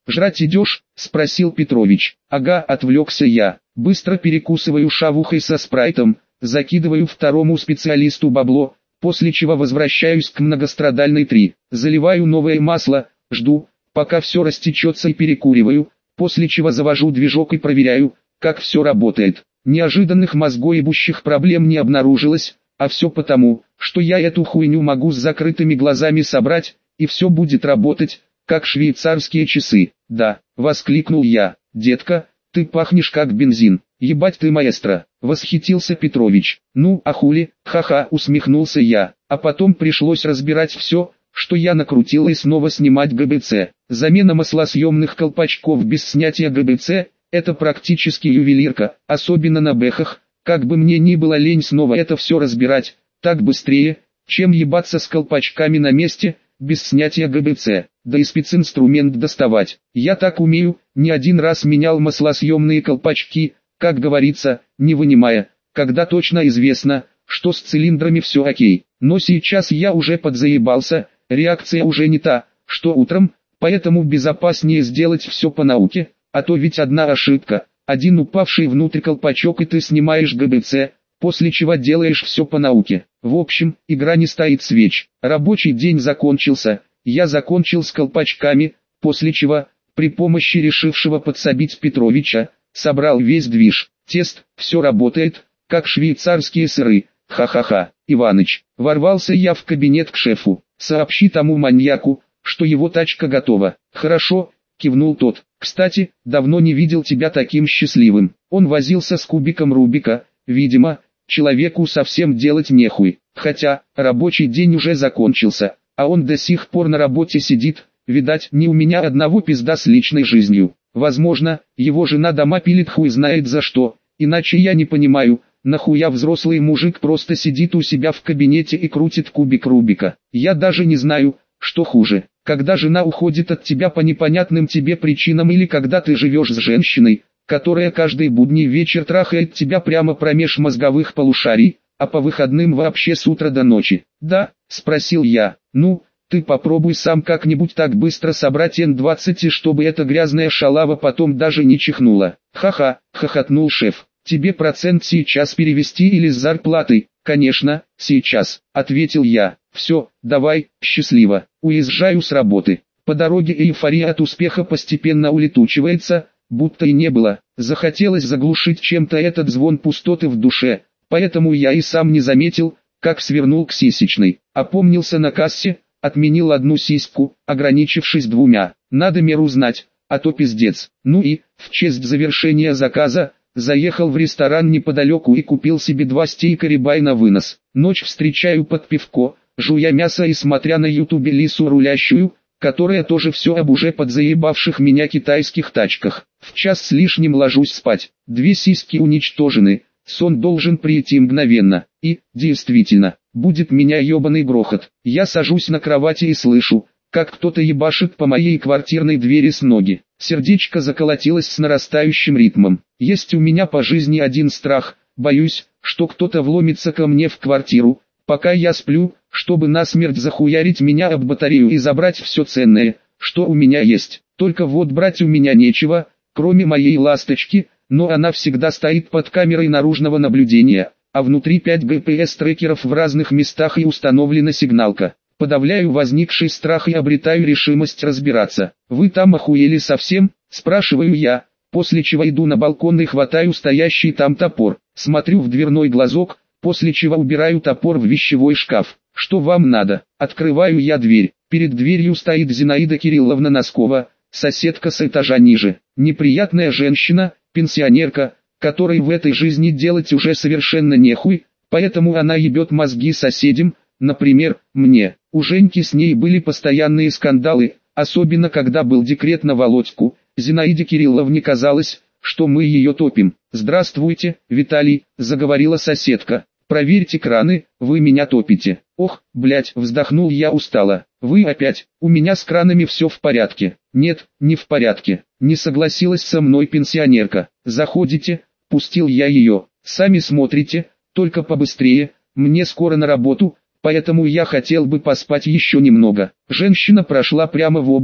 Speaker 1: «Жрать идешь?» – спросил Петрович. «Ага», – отвлекся я. Быстро перекусываю шавухой со спрайтом, закидываю второму специалисту бабло, после чего возвращаюсь к многострадальной 3. Заливаю новое масло, жду, пока все растечется и перекуриваю, после чего завожу движок и проверяю, как все работает. Неожиданных мозгоебущих проблем не обнаружилось, а все потому, что я эту хуйню могу с закрытыми глазами собрать, и все будет работать, как швейцарские часы. «Да», — воскликнул я, — «детка, ты пахнешь как бензин, ебать ты маэстро», — восхитился Петрович. «Ну, а хули, ха-ха», — усмехнулся я, а потом пришлось разбирать все, что я накрутил, и снова снимать ГБЦ. Замена маслосъемных колпачков без снятия ГБЦ — это практически ювелирка, особенно на бэхах. Как бы мне ни было лень снова это все разбирать, так быстрее, чем ебаться с колпачками на месте, без снятия ГБЦ, да и специнструмент доставать. Я так умею, не один раз менял маслосъемные колпачки, как говорится, не вынимая, когда точно известно, что с цилиндрами все окей. Но сейчас я уже подзаебался, реакция уже не та, что утром, поэтому безопаснее сделать все по науке, а то ведь одна ошибка, один упавший внутрь колпачок и ты снимаешь ГБЦ, после чего делаешь все по науке. В общем, игра не стоит свеч. Рабочий день закончился, я закончил с колпачками, после чего, при помощи решившего подсобить Петровича, собрал весь движ. Тест, все работает, как швейцарские сыры. Ха-ха-ха. Иваныч, ворвался я в кабинет к шефу. Сообщи тому маньяку, что его тачка готова. Хорошо, кивнул тот. Кстати, давно не видел тебя таким счастливым. Он возился с кубиком Рубика, видимо, человеку совсем делать нехуй. Хотя, рабочий день уже закончился, а он до сих пор на работе сидит. Видать, не у меня одного пизда с личной жизнью. Возможно, его жена дома пилит хуй знает за что, иначе я не понимаю, нахуя взрослый мужик просто сидит у себя в кабинете и крутит кубик Рубика. Я даже не знаю, что хуже, когда жена уходит от тебя по непонятным тебе причинам, или когда ты живешь с женщиной, которая каждый будний вечер трахает тебя прямо промеж мозговых полушарий, а по выходным вообще с утра до ночи. «Да?» – спросил я. «Ну, ты попробуй сам как-нибудь так быстро собрать Н-20, чтобы эта грязная шалава потом даже не чихнула». «Ха-ха», – хохотнул шеф. «Тебе процент сейчас перевести или с зарплаты?» «Конечно, сейчас», – ответил я. «Все, давай, счастливо, уезжаю с работы». По дороге эйфория от успеха постепенно улетучивается, будто и не было. Захотелось заглушить чем-то этот звон пустоты в душе, поэтому я и сам не заметил, как свернул к сисечной. Опомнился на кассе, отменил одну сиську, ограничившись 2. Надо меру знать, а то пиздец. Ну и, в честь завершения заказа, заехал в ресторан неподалеку и купил себе 2 стейка рибай на вынос. Ночь встречаю под пивко, жуя мясо и смотря на ютубе Лису рулящую, которая тоже все об уже подзаебавших меня китайских тачках. В 1 с лишним ложусь спать. 2 сиськи уничтожены, сон должен прийти мгновенно. И, действительно, будет меня ебаный грохот. Я сажусь на кровати и слышу, как кто-то ебашит по моей квартирной двери с ноги. Сердечко заколотилось с нарастающим ритмом. Есть у меня по жизни один страх, боюсь, что кто-то вломится ко мне в квартиру, пока я сплю, чтобы насмерть захуярить меня об батарею и забрать все ценное, что у меня есть. Только вот брать у меня нечего, кроме моей ласточки, но она всегда стоит под камерой наружного наблюдения, а внутри 5 GPS-трекеров в разных местах и установлена сигналка. Подавляю возникший страх и обретаю решимость разбираться. «Вы там охуели совсем?» – спрашиваю я, после чего иду на балкон и хватаю стоящий там топор. Смотрю в дверной глазок, после чего убираю топор в вещевой шкаф. «Что вам надо?» Открываю я дверь. Перед дверью стоит Зинаида Кирилловна Носкова, соседка с этажа ниже. Неприятная женщина, пенсионерка, которой в этой жизни делать уже совершенно нехуй, поэтому она ебет мозги соседям, например, мне. У Женьки с ней были постоянные скандалы, особенно когда был декрет на Володьку. Зинаиде Кирилловне казалось, что мы ее топим. «Здравствуйте, Виталий», — заговорила соседка. «Проверьте краны, вы меня топите». «Ох, блять», — вздохнул я устало. «Вы опять? У меня с кранами все в порядке». «Нет, не в порядке», — не согласилась со мной пенсионерка. «Заходите», — пустил я ее. «Сами смотрите, только побыстрее, мне скоро на работу, поэтому я хотел бы поспать еще немного». Женщина прошла прямо в обуви,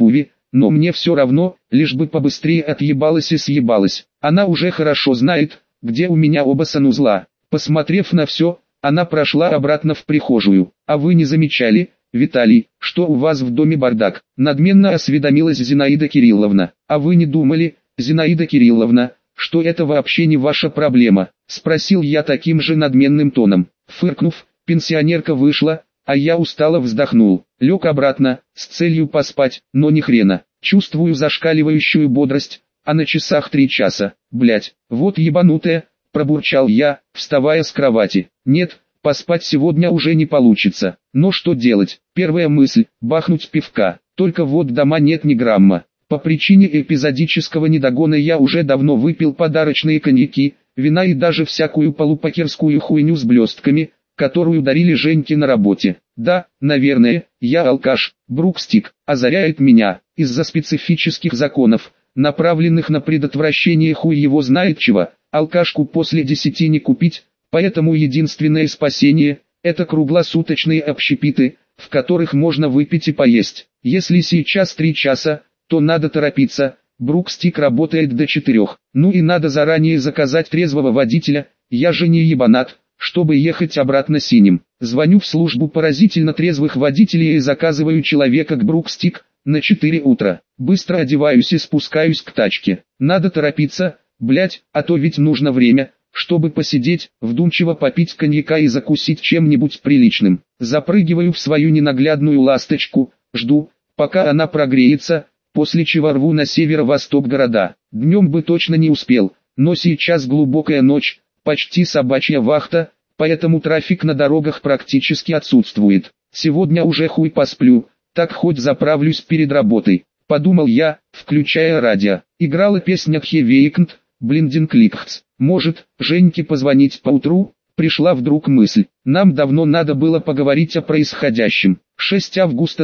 Speaker 1: но мне все равно, лишь бы побыстрее отъебалась и съебалась. Она уже хорошо знает, где у меня оба санузла. Посмотрев на все, она прошла обратно в прихожую. А вы не замечали, Виталий, что у вас в доме бардак? Надменно осведомилась Зинаида Кирилловна. А вы не думали, Зинаида Кирилловна, что это вообще не ваша проблема? Спросил я таким же надменным тоном. Фыркнув, пенсионерка вышла, а я устало вздохнул. Лег обратно, с целью поспать, но ни хрена. Чувствую зашкаливающую бодрость, а на часах 3 часа. Блять, вот ебанутая, пробурчал я, вставая с кровати. Нет, поспать сегодня уже не получится. Но что делать? Первая мысль – бахнуть пивка. Только вот дома нет ни грамма. По причине эпизодического недогона я уже давно выпил подарочные коньяки, вина и даже всякую полупокерскую хуйню с блестками, которую дарили Женьке на работе. Да, наверное, я алкаш. Брукстик озаряет меня, из-за специфических законов, направленных на предотвращение хуй его знает чего. Алкашку после 10 не купить, поэтому единственное спасение – это круглосуточные общепиты, в которых можно выпить и поесть. Если сейчас 3 часа, то надо торопиться, Брукстик работает до 4. Ну и надо заранее заказать трезвого водителя, я же не ебанат, чтобы ехать обратно синим. Звоню в службу поразительно трезвых водителей и заказываю человека к Брукстик на 4 утра. Быстро одеваюсь и спускаюсь к тачке. Надо торопиться, блять, а то ведь нужно время, чтобы посидеть, вдумчиво попить коньяка и закусить чем-нибудь приличным. Запрыгиваю в свою ненаглядную ласточку, жду, пока она прогреется, после чего рву на северо-восток города. Днем бы точно не успел, но сейчас глубокая ночь, почти собачья вахта, поэтому трафик на дорогах практически отсутствует. Сегодня уже хуй посплю, так хоть заправлюсь перед работой, подумал я, включая радио. Играла песня Хевейкнт, Блиндинг Ликхц. Может, Женьке позвонить поутру? Пришла вдруг мысль. Нам давно надо было поговорить о происходящем. 6 августа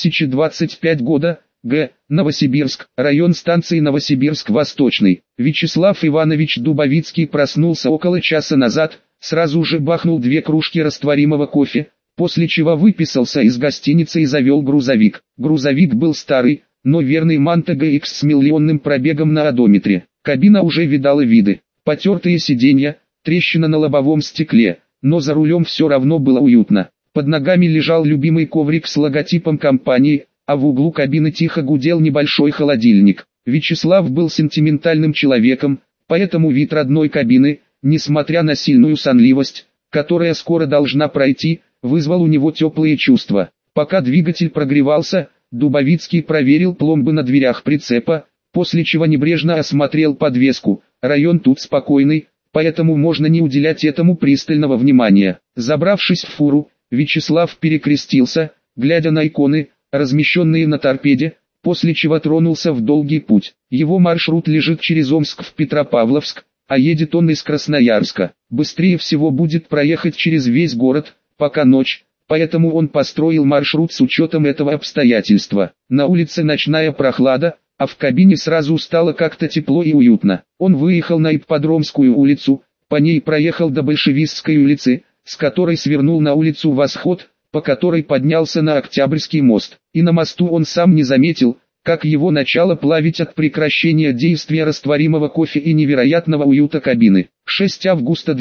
Speaker 1: 2025 года, Г. Новосибирск, район станции Новосибирск-Восточный. Вячеслав Иванович Дубовицкий проснулся около часа назад, сразу же бахнул 2 кружки растворимого кофе, после чего выписался из гостиницы и завел грузовик. Грузовик был старый, но верный Манта GX с миллионным пробегом на одометре. Кабина уже видала виды. Потертые сиденья, трещина на лобовом стекле, но за рулем все равно было уютно. Под ногами лежал любимый коврик с логотипом компании, а в углу кабины тихо гудел небольшой холодильник. Вячеслав был сентиментальным человеком, поэтому вид родной кабины, несмотря на сильную сонливость, которая скоро должна пройти, вызвал у него теплые чувства. Пока двигатель прогревался, Дубовицкий проверил пломбы на дверях прицепа, после чего небрежно осмотрел подвеску. Район тут спокойный, поэтому можно не уделять этому пристального внимания. Забравшись в фуру, Вячеслав перекрестился, глядя на иконы, размещенные на торпеде, после чего тронулся в долгий путь. Его маршрут лежит через Омск в Петропавловск, а едет он из Красноярска. Быстрее всего будет проехать через весь город, пока ночь, поэтому он построил маршрут с учетом этого обстоятельства. На улице ночная прохлада, а в кабине сразу стало как-то тепло и уютно. Он выехал на Ипподромскую улицу, по ней проехал до Большевистской улицы, с которой свернул на улицу Восход, по которой поднялся на Октябрьский мост. И на мосту он сам не заметил, как его начало плавить от прекращения действия растворимого кофе и невероятного уюта кабины. 6 августа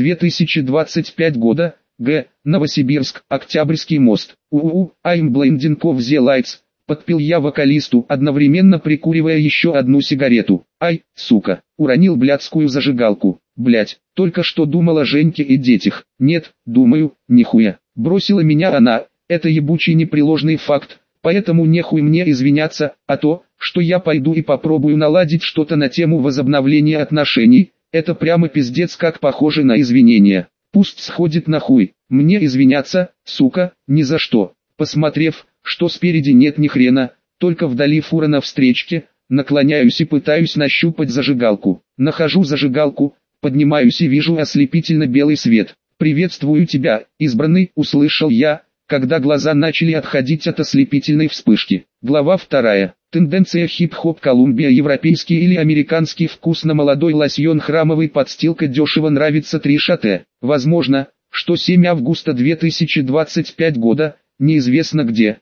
Speaker 1: 2025 года, Г. Новосибирск, Октябрьский мост. I'm blinding of the lights. Подпел я вокалисту, одновременно прикуривая еще одну сигарету. Ай, сука, уронил блядскую зажигалку. Блядь, только что думала о Женьке и детях. Нет, думаю, нихуя. Бросила меня она, это ебучий непреложный факт, поэтому нехуй мне извиняться, а то, что я пойду и попробую наладить что-то на тему возобновления отношений, это прямо пиздец как похоже на извинения. Пусть сходит нахуй, мне извиняться, сука, ни за что. Посмотрев, что спереди нет ни хрена, только вдали фура на встречке, наклоняюсь и пытаюсь нащупать зажигалку. Нахожу зажигалку, поднимаюсь и вижу ослепительно белый свет. «Приветствую тебя, избранный», — услышал я, когда глаза начали отходить от ослепительной вспышки. Глава 2. Тенденция хип-хоп Колумбия. Европейский или американский вкусно-молодой лосьон храмовый подстилка дешево нравится 3 шате. Возможно, что 7 августа 2025 года, неизвестно где,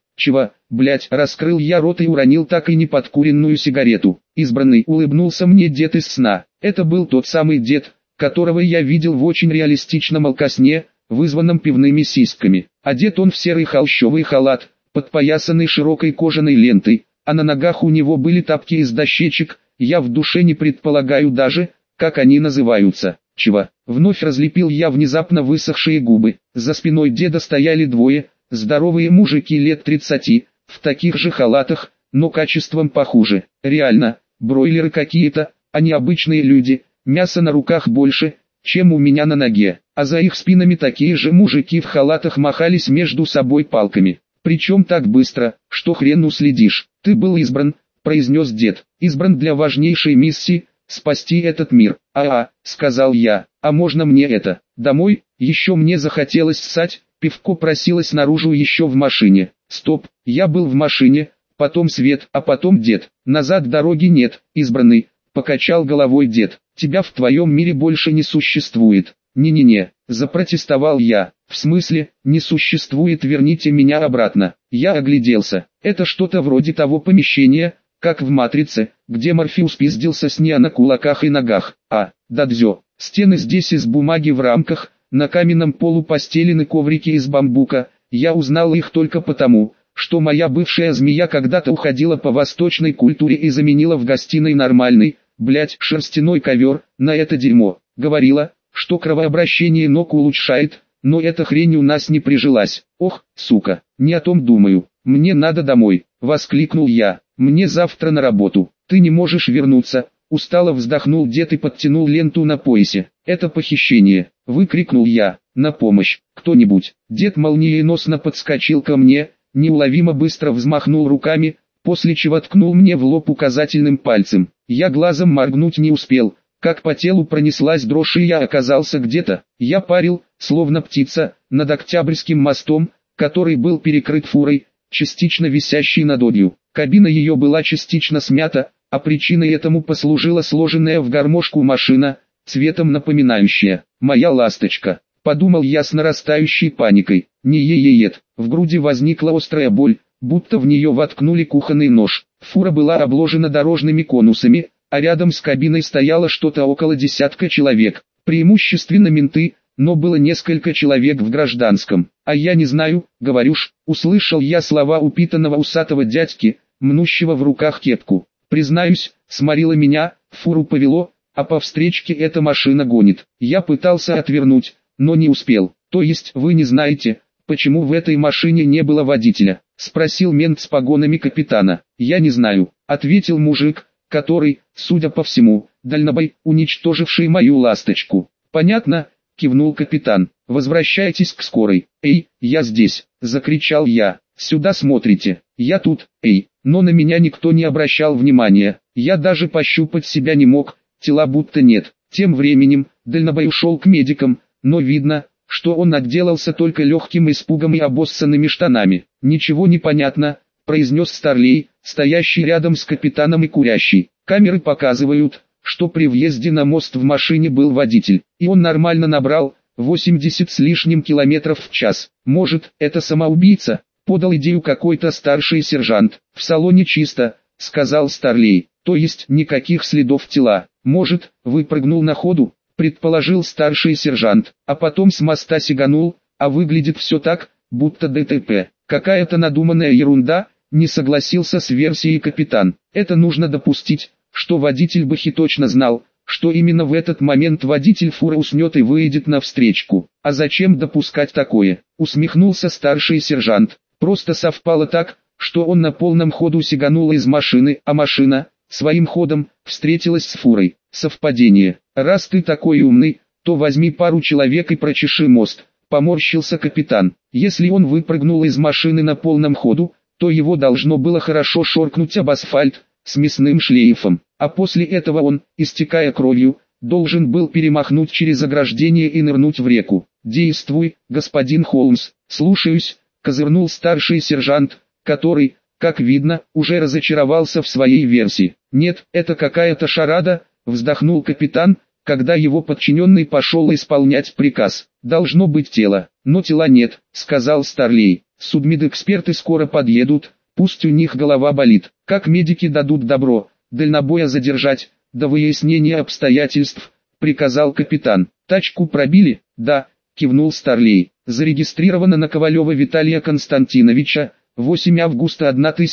Speaker 1: Чего, блять, раскрыл я рот и уронил так и не подкуренную сигарету. Избранный, улыбнулся мне дед из сна. Это был тот самый дед, которого я видел в очень реалистичном алкосне, вызванном пивными сиськами. Одет он в серый холщовый халат, подпоясанный широкой кожаной лентой, а на ногах у него были тапки из дощечек, я в душе не предполагаю даже, как они называются. Чего? Вновь разлепил я внезапно высохшие губы. За спиной деда стояли двое, здоровые мужики лет 30, в таких же халатах, но качеством похуже. Реально, бройлеры какие-то, а не обычные люди, мяса на руках больше, чем у меня на ноге, а за их спинами такие же мужики в халатах махались между собой палками. Причем так быстро, что хрен уследишь. «Ты был избран», — произнес дед, — «избран для важнейшей миссии — спасти этот мир». Сказал я, — «а можно мне это? Домой?» Еще мне захотелось ссать, пивко просилось наружу еще в машине. Стоп, я был в машине, потом свет, а потом дед. Назад дороги нет, избранный, — покачал головой дед. Тебя в твоем мире больше не существует. Не-не-не, запротестовал я. В смысле, не существует, верните меня обратно. Я огляделся. Это что-то вроде того помещения, как в «Матрице», где Морфеус пиздился с Нео на кулаках и ногах. Дадзё. Стены здесь из бумаги в рамках, на каменном полу постелены коврики из бамбука. Я узнал их только потому, что моя бывшая змея когда-то уходила по восточной культуре и заменила в гостиной нормальный, шерстяной ковер, на это дерьмо. Говорила, что кровообращение ног улучшает, но эта хрень у нас не прижилась. Ох, сука, не о том думаю. Мне надо домой, воскликнул я. Мне завтра на работу. Ты не можешь вернуться. Устало вздохнул дед и подтянул ленту на поясе. Это похищение, выкрикнул я. На помощь, кто-нибудь. Дед молниеносно подскочил ко мне, неуловимо быстро взмахнул руками, после чего ткнул мне в лоб указательным пальцем. Я глазом моргнуть не успел, как по телу пронеслась дрожь и я оказался где-то. Я парил, словно птица, над Октябрьским мостом, который был перекрыт фурой, частично висящей над Одью. Кабина ее была частично смята, а причиной этому послужила сложенная в гармошку машина, цветом напоминающая «Моя ласточка». Подумал я с нарастающей паникой. Не-е-е-ет. В груди возникла острая боль, будто в нее воткнули кухонный нож. Фура была обложена дорожными конусами, а рядом с кабиной стояло что-то около десятка человек. Преимущественно менты, но было несколько человек в гражданском. А я не знаю, говорюш, услышал я слова упитанного усатого дядьки, мнущего в руках кепку. Признаюсь, сморило меня, фуру повело, а по встречке эта машина гонит. Я пытался отвернуть, но не успел. То есть вы не знаете, почему в этой машине не было водителя? Спросил мент с погонами капитана. Я не знаю, ответил мужик, который, судя по всему, дальнобой, уничтоживший мою ласточку. Понятно, кивнул капитан. Возвращайтесь к скорой. Эй, я здесь, закричал я. Сюда смотрите, я тут, эй. Но на меня никто не обращал внимания. Я даже пощупать себя не мог, тела будто нет. Тем временем, дальнобой ушел к медикам, но видно, что он отделался только легким испугом и обоссанными штанами. «Ничего не понятно», — произнес Старлей, стоящий рядом с капитаном и курящий. «Камеры показывают, что при въезде на мост в машине был водитель, и он нормально набрал 80 с лишним километров в час. Может, это самоубийца?» — подал идею какой-то старший сержант. «В салоне чисто», — сказал Старлей, — «то есть никаких следов тела. Может, выпрыгнул на ходу?» — предположил старший сержант, а потом с моста сиганул, а выглядит все так, будто ДТП. Какая-то надуманная ерунда, не согласился с версией капитан. Это нужно допустить, что водитель Бэхи точно знал, что именно в этот момент водитель фуры уснет и выйдет навстречку. А зачем допускать такое? Усмехнулся старший сержант. Просто совпало так, что он на полном ходу сиганул из машины, а машина, своим ходом, встретилась с фурой. Совпадение. Раз ты такой умный, то возьми пару человек и прочеши мост. Поморщился капитан. Если он выпрыгнул из машины на полном ходу, то его должно было хорошо шоркнуть об асфальт, с мясным шлейфом. А после этого он, истекая кровью, должен был перемахнуть через ограждение и нырнуть в реку. «Действуй, господин Холмс, слушаюсь», — козырнул старший сержант, который, как видно, уже разочаровался в своей версии. «Нет, это какая-то шарада», — вздохнул капитан, когда его подчиненный пошел исполнять приказ. «Должно быть тело». «Но тела нет», — сказал Старлей. Судмедэксперты скоро подъедут, пусть у них голова болит. Как медики дадут добро, дальнобоя задержать, до выяснения обстоятельств, приказал капитан. Тачку пробили? Да, кивнул Старлей. Зарегистрировано на Ковалева Виталия Константиновича, 8 августа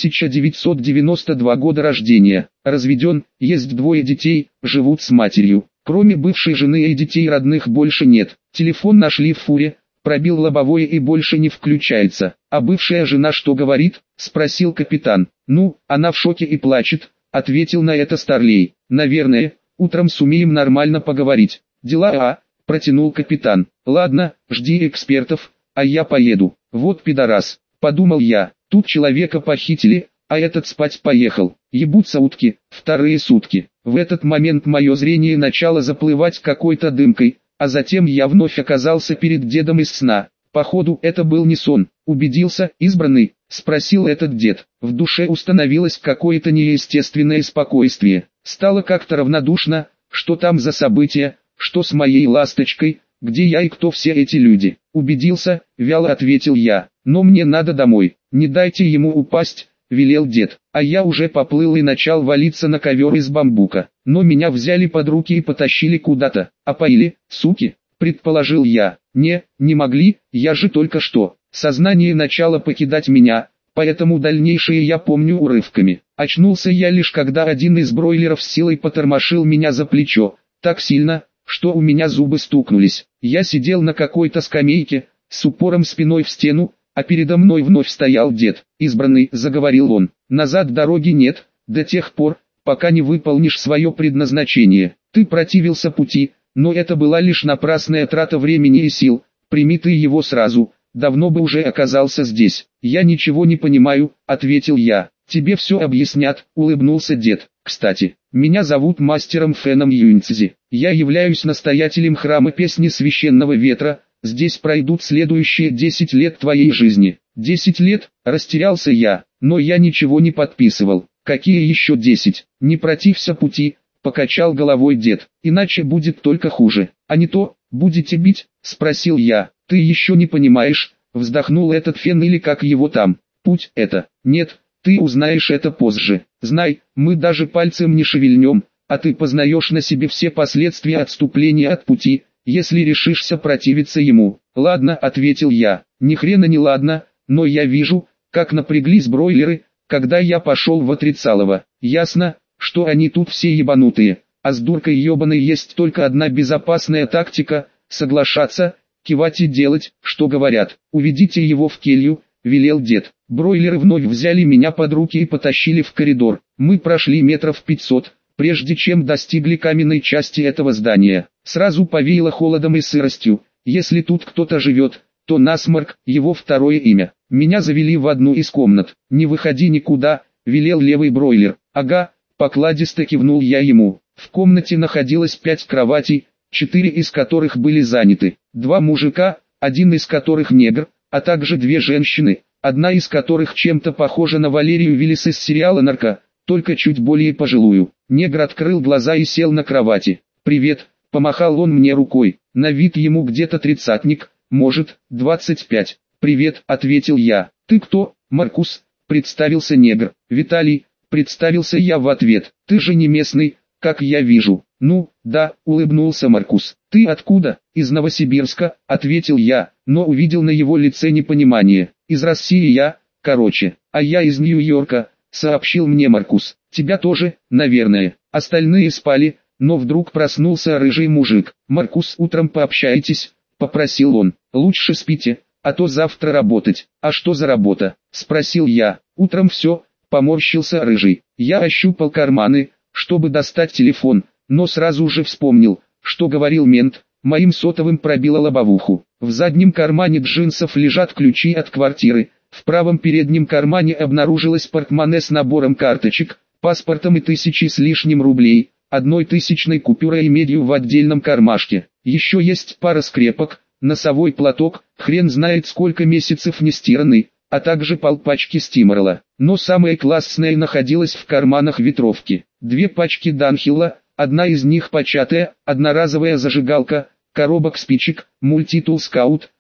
Speaker 1: 1992 года рождения. Разведен, есть двое детей, живут с матерью. Кроме бывшей жены и детей родных больше нет. Телефон нашли в фуре, пробил лобовое и больше не включается. А бывшая жена что говорит? Спросил капитан. Ну, она в шоке и плачет, ответил на это Старлей. Наверное, утром сумеем нормально поговорить. Дела, протянул капитан. Ладно, жди экспертов, а я поеду. Вот пидорас, подумал я. Тут человека похитили, а этот спать поехал. Ебутся утки, вторые сутки. В этот момент мое зрение начало заплывать какой-то дымкой, а затем я вновь оказался перед дедом из сна. Походу это был не сон. Убедился, избранный? Спросил этот дед. В душе установилось какое-то неестественное спокойствие. Стало как-то равнодушно, что там за события, что с моей ласточкой, где я и кто все эти люди. Убедился, вяло ответил я. Но мне надо домой. Не дайте ему упасть, велел дед. А я уже поплыл и начал валиться на ковер из бамбука. Но меня взяли под руки и потащили куда-то. Опоили, суки, предположил я. Не могли, я же только что. Сознание начало покидать меня, поэтому дальнейшее я помню урывками. Очнулся я лишь когда один из бройлеров с силой потормошил меня за плечо, так сильно, что у меня зубы стукнулись. Я сидел на какой-то скамейке, с упором спиной в стену, а передо мной вновь стоял дед. «Избранный», — заговорил он, — «назад дороги нет, до тех пор, пока не выполнишь свое предназначение. Ты противился пути, но это была лишь напрасная трата времени и сил, прими ты его сразу, давно бы уже оказался здесь». «Я ничего не понимаю», — ответил я. «Тебе все объяснят», — улыбнулся дед. «Кстати, меня зовут мастером Феном Юньцзи. Я являюсь настоятелем храма песни священного ветра. Здесь пройдут следующие 10 лет твоей жизни». 10 лет, растерялся я, но я ничего не подписывал. Какие еще 10? Не протився пути, покачал головой дед, иначе будет только хуже. А не то, будете бить, спросил я. Ты еще не понимаешь, вздохнул этот Фен или как его там. Путь это. Нет, ты узнаешь это позже. Знай, мы даже пальцем не шевельнем, а ты познаешь на себе все последствия отступления от пути, если решишься противиться ему. Ладно, ответил я. Ни хрена не ладно, но я вижу, как напряглись бройлеры, когда я пошел в отрицалово. Ясно, что они тут все ебанутые, а с дуркой ебаной есть только одна безопасная тактика — соглашаться, кивать и делать, что говорят. «Уведите его в келью», — велел дед. Бройлеры вновь взяли меня под руки и потащили в коридор. Мы прошли метров 500, прежде чем достигли каменной части этого здания. Сразу повеяло холодом и сыростью. Если тут кто-то живет, то насморк — его второе имя. Меня завели в одну из комнат. «Не выходи никуда», — велел левый бройлер. «Ага», — покладисто кивнул я ему. В комнате находилось 5 кроватей, 4 из которых были заняты. 2 мужика, один из которых негр, а также 2 женщины, одна из которых чем-то похожа на Валерию Виллис из сериала «Нарко», только чуть более пожилую. Негр открыл глаза и сел на кровати. «Привет», — помахал он мне рукой. На вид ему где-то 30-ник, может, 25. «Привет», — ответил я. «Ты кто?» «Маркус», — представился негр. «Виталий», — представился я в ответ. «Ты же не местный, как я вижу». «Ну, да», — улыбнулся Маркус. «Ты откуда?» «Из Новосибирска», — ответил я, но увидел на его лице непонимание. «Из России я, короче, а я из Нью-Йорка», — сообщил мне Маркус. «Тебя тоже, наверное». Остальные спали, но вдруг проснулся рыжий мужик. «Маркус, утром пообщайтесь», — попросил он. «Лучше спите, а то завтра работать». «А что за работа?» — спросил я. «Утром все», — поморщился рыжий. Я ощупал карманы, чтобы достать телефон, но сразу же вспомнил, что говорил мент. Моим сотовым пробило лобовуху. В заднем кармане джинсов лежат ключи от квартиры. В правом переднем кармане обнаружилось портмоне с набором карточек, паспортом и 1000 с лишним рублей, 1000 купюрой и медью в отдельном кармашке. Еще есть пара скрепок, носовой платок, хрен знает сколько месяцев не стиранный, а также полпачки стиморла. Но самое классное находилось в карманах ветровки. 2 пачки Данхилла, одна из них початая, одноразовая зажигалка, коробок спичек, мультитул скаут,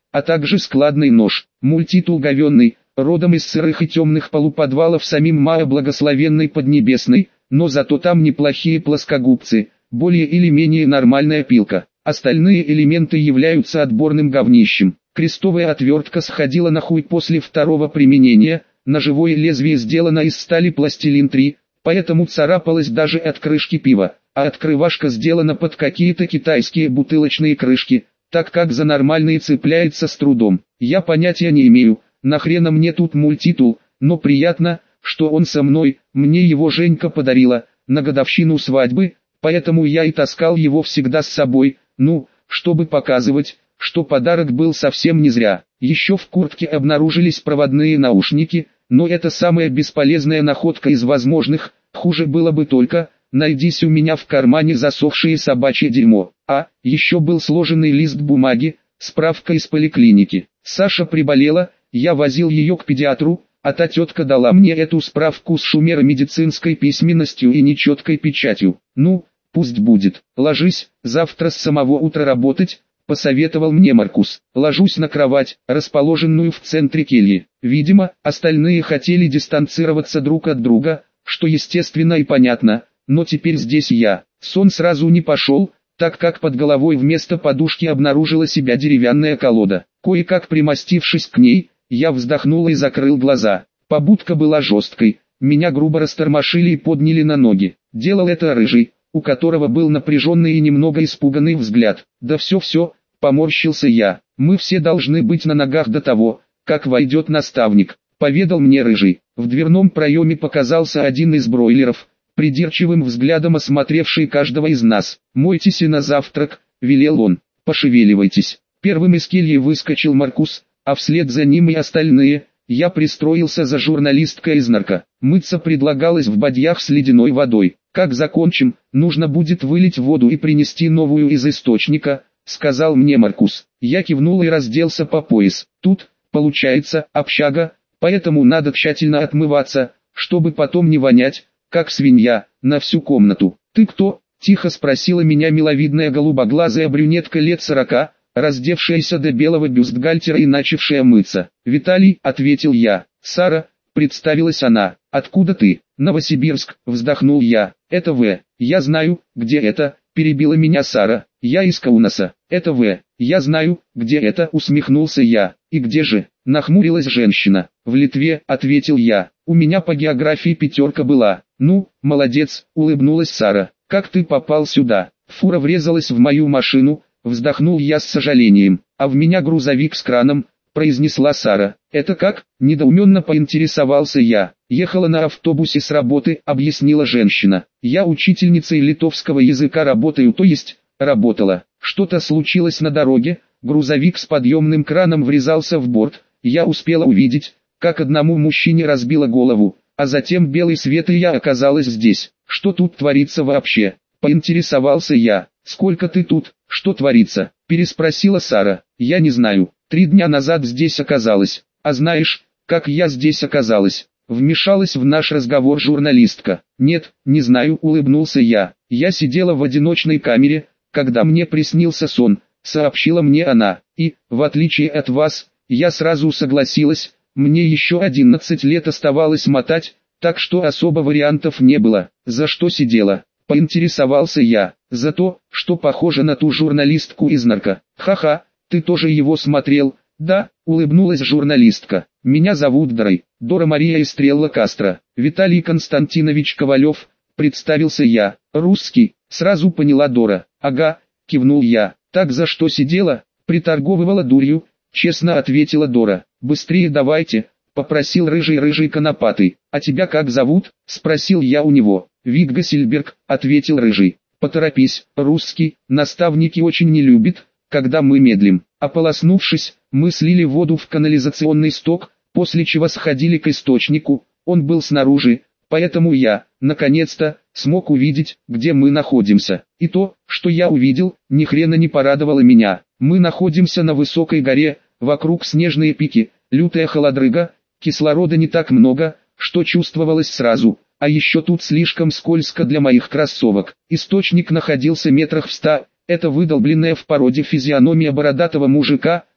Speaker 1: а также складный нож. Мультитул говенный, родом из сырых и темных полуподвалов самим Маа благословенной Поднебесной, но зато там неплохие плоскогубцы, более или менее нормальная пилка. Остальные элементы являются отборным говнищем. Крестовая отвертка сходила на хуй после второго применения, ножевое лезвие сделано из стали пластилин 3, поэтому царапалось даже от крышки пива, а открывашка сделана под какие-то китайские бутылочные крышки, так как за нормальные цепляется с трудом. Я понятия не имею, нахрена мне тут мультитул, но приятно, что он со мной, мне его Женька подарила, на годовщину свадьбы, поэтому я и таскал его всегда с собой, чтобы показывать, что подарок был совсем не зря. Еще в куртке обнаружились проводные наушники, но это самая бесполезная находка из возможных, хуже было бы только, найдись у меня в кармане засохшее собачье дерьмо. Еще был сложенный лист бумаги, справка из поликлиники. Саша приболела, я возил ее к педиатру, а та тетка дала мне эту справку с шумеро-медицинской письменностью и нечеткой печатью. Пусть будет. Ложись, завтра с самого утра работать, посоветовал мне Маркус. Ложусь на кровать, расположенную в центре кельи. Видимо, остальные хотели дистанцироваться друг от друга, что естественно и понятно, но теперь здесь я. Сон сразу не пошел, так как под головой вместо подушки обнаружила себя деревянная колода. Кое-как примостившись к ней, я вздохнул и закрыл глаза. Побудка была жесткой, меня грубо растормошили и подняли на ноги. Делал это рыжий, у которого был напряженный и немного испуганный взгляд. Да все, поморщился я. Мы все должны быть на ногах до того, как войдет наставник, поведал мне рыжий. В дверном проеме показался один из бройлеров, придирчивым взглядом осмотревший каждого из нас. «Мойтесь на завтрак», — велел он, — «пошевеливайтесь». Первым из кельи выскочил Маркус, а вслед за ним и остальные. Я пристроился за журналисткой из нарко. Мыться предлагалось в бадьях с ледяной водой. «Как закончим, нужно будет вылить воду и принести новую из источника», — сказал мне Маркус. Я кивнул и разделся по пояс. Тут, получается, общага, поэтому надо тщательно отмываться, чтобы потом не вонять, как свинья, на всю комнату. «Ты кто?» — тихо спросила меня миловидная голубоглазая брюнетка лет 40, раздевшаяся до белого бюстгальтера и начавшая мыться. «Виталий», — ответил я. «Сара», — представилась она. «Откуда ты?» «Новосибирск», — вздохнул я. «Это В. Я знаю, где это», — перебила меня Сара. «Я из Каунаса». «Это В. Я знаю, где это», — усмехнулся я. «И где же?» — нахмурилась женщина. «В Литве», — ответил я. «У меня по географии 5 была». «Молодец», — улыбнулась Сара. «Как ты попал сюда?» «Фура врезалась в мою машину», — вздохнул я с сожалением. «А в меня грузовик с краном», — произнесла Сара. «Это как?» — недоуменно поинтересовался я. «Ехала на автобусе с работы», — объяснила женщина. «Я учительницей литовского языка работаю, то есть, работала. Что-то случилось на дороге, грузовик с подъемным краном врезался в борт, я успела увидеть, как одному мужчине разбило голову, а затем белый свет и я оказалась здесь. Что тут творится вообще?» — поинтересовался я. «Сколько ты тут? Что творится?» — переспросила Сара. «Я не знаю. 3 дня назад здесь оказалась. А знаешь, как я здесь оказалась?» Вмешалась в наш разговор журналистка. «Нет, не знаю», — улыбнулся я. «Я сидела в одиночной камере, когда мне приснился сон», — сообщила мне она. «И, в отличие от вас, я сразу согласилась, мне еще 11 лет оставалось мотать, так что особо вариантов не было». «За что сидела?» — поинтересовался я. «За то, что похоже на ту журналистку из нарко». «Ха-ха, ты тоже его смотрел?» «Да», — улыбнулась журналистка. «Меня зовут Дора Мария Эстрелла Кастро». «Виталий Константинович Ковалев», — представился я. «Русский», — сразу поняла Дора. «Ага», — кивнул я. «Так за что сидела?» «Приторговывала дурью», — честно ответила Дора. «Быстрее давайте», — попросил рыжий конопатый. «А тебя как зовут?» — спросил я у него. «Вигга Сильберг», — ответил рыжий. «Поторопись, русский, наставники очень не любят, когда мы медлим». Ополоснувшись, мы слили воду в канализационный сток, после чего сходили к источнику, он был снаружи, поэтому я, наконец-то, смог увидеть, где мы находимся. И то, что я увидел, ни хрена не порадовало меня. Мы находимся на высокой горе, вокруг снежные пики, лютая холодрыга, кислорода не так много, что чувствовалось сразу, а еще тут слишком скользко для моих кроссовок. Источник находился метрах в 100, это выдолбленная в породе физиономия бородатого мужика,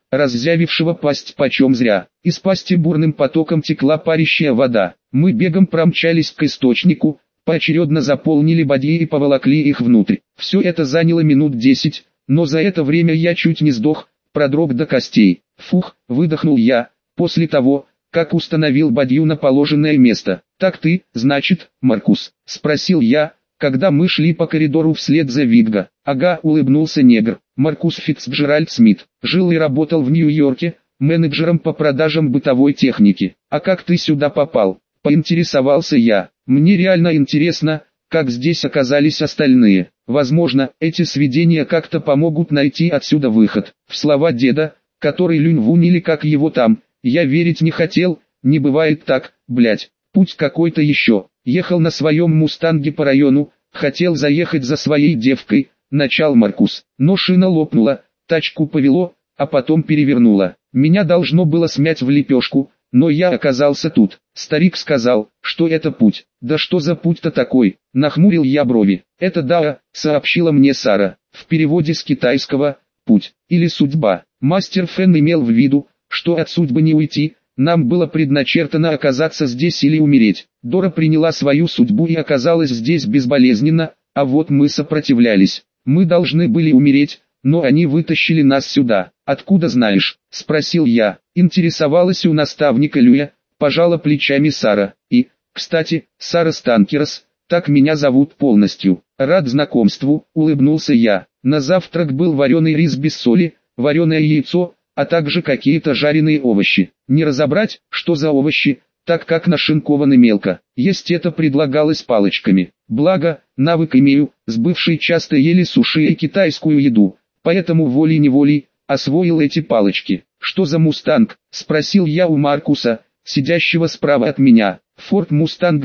Speaker 1: раззявившего пасть почем зря. Из пасти бурным потоком текла парящая вода. Мы бегом промчались к источнику, поочередно заполнили бадьи и поволокли их внутрь. Все это заняло минут 10, но за это время я чуть не сдох, продрог до костей. Фух, выдохнул я, после того, как установил бадью на положенное место. «Так ты, значит, Маркус?» – спросил я, когда мы шли по коридору вслед за Вигго. «Ага», – улыбнулся негр. «Маркус Фицджеральд Смит. Жил и работал в Нью-Йорке, менеджером по продажам бытовой техники. А как ты сюда попал?» – поинтересовался я. «Мне реально интересно, как здесь оказались остальные. Возможно, эти сведения как-то помогут найти отсюда выход». В слова деда, который Люнь-Вун или как его там, я верить не хотел. Не бывает так, блять. Путь какой-то еще. Ехал на своем мустанге по району, хотел заехать за своей девкой, начал Маркус. Но шина лопнула, тачку повело, а потом перевернула. Меня должно было смять в лепешку, но я оказался тут. Старик сказал, что это путь. Да что за путь-то такой? Нахмурил я брови. Это да, сообщила мне Сара. В переводе с китайского «путь» или «судьба». Мастер Фэн имел в виду, что от судьбы не уйти. Нам было предначертано оказаться здесь или умереть. Дора приняла свою судьбу и оказалась здесь безболезненно, а вот мы сопротивлялись. Мы должны были умереть, но они вытащили нас сюда. «Откуда знаешь?» – спросил я. Интересовалась у наставника Люя, пожала плечами Сара. И, кстати, Сара Станкерс, так меня зовут полностью. Рад знакомству, улыбнулся я. На завтрак был вареный рис без соли, вареное яйцо, а также какие-то жареные овощи. Не разобрать, что за овощи, так как нашинкованы мелко. Есть это предлагалось палочками. Благо, навык имею, с бывшей часто ели суши и китайскую еду, поэтому волей-неволей освоил эти палочки. «Что за мустанг?» – спросил я у Маркуса, сидящего справа от меня. «Форд Мустанг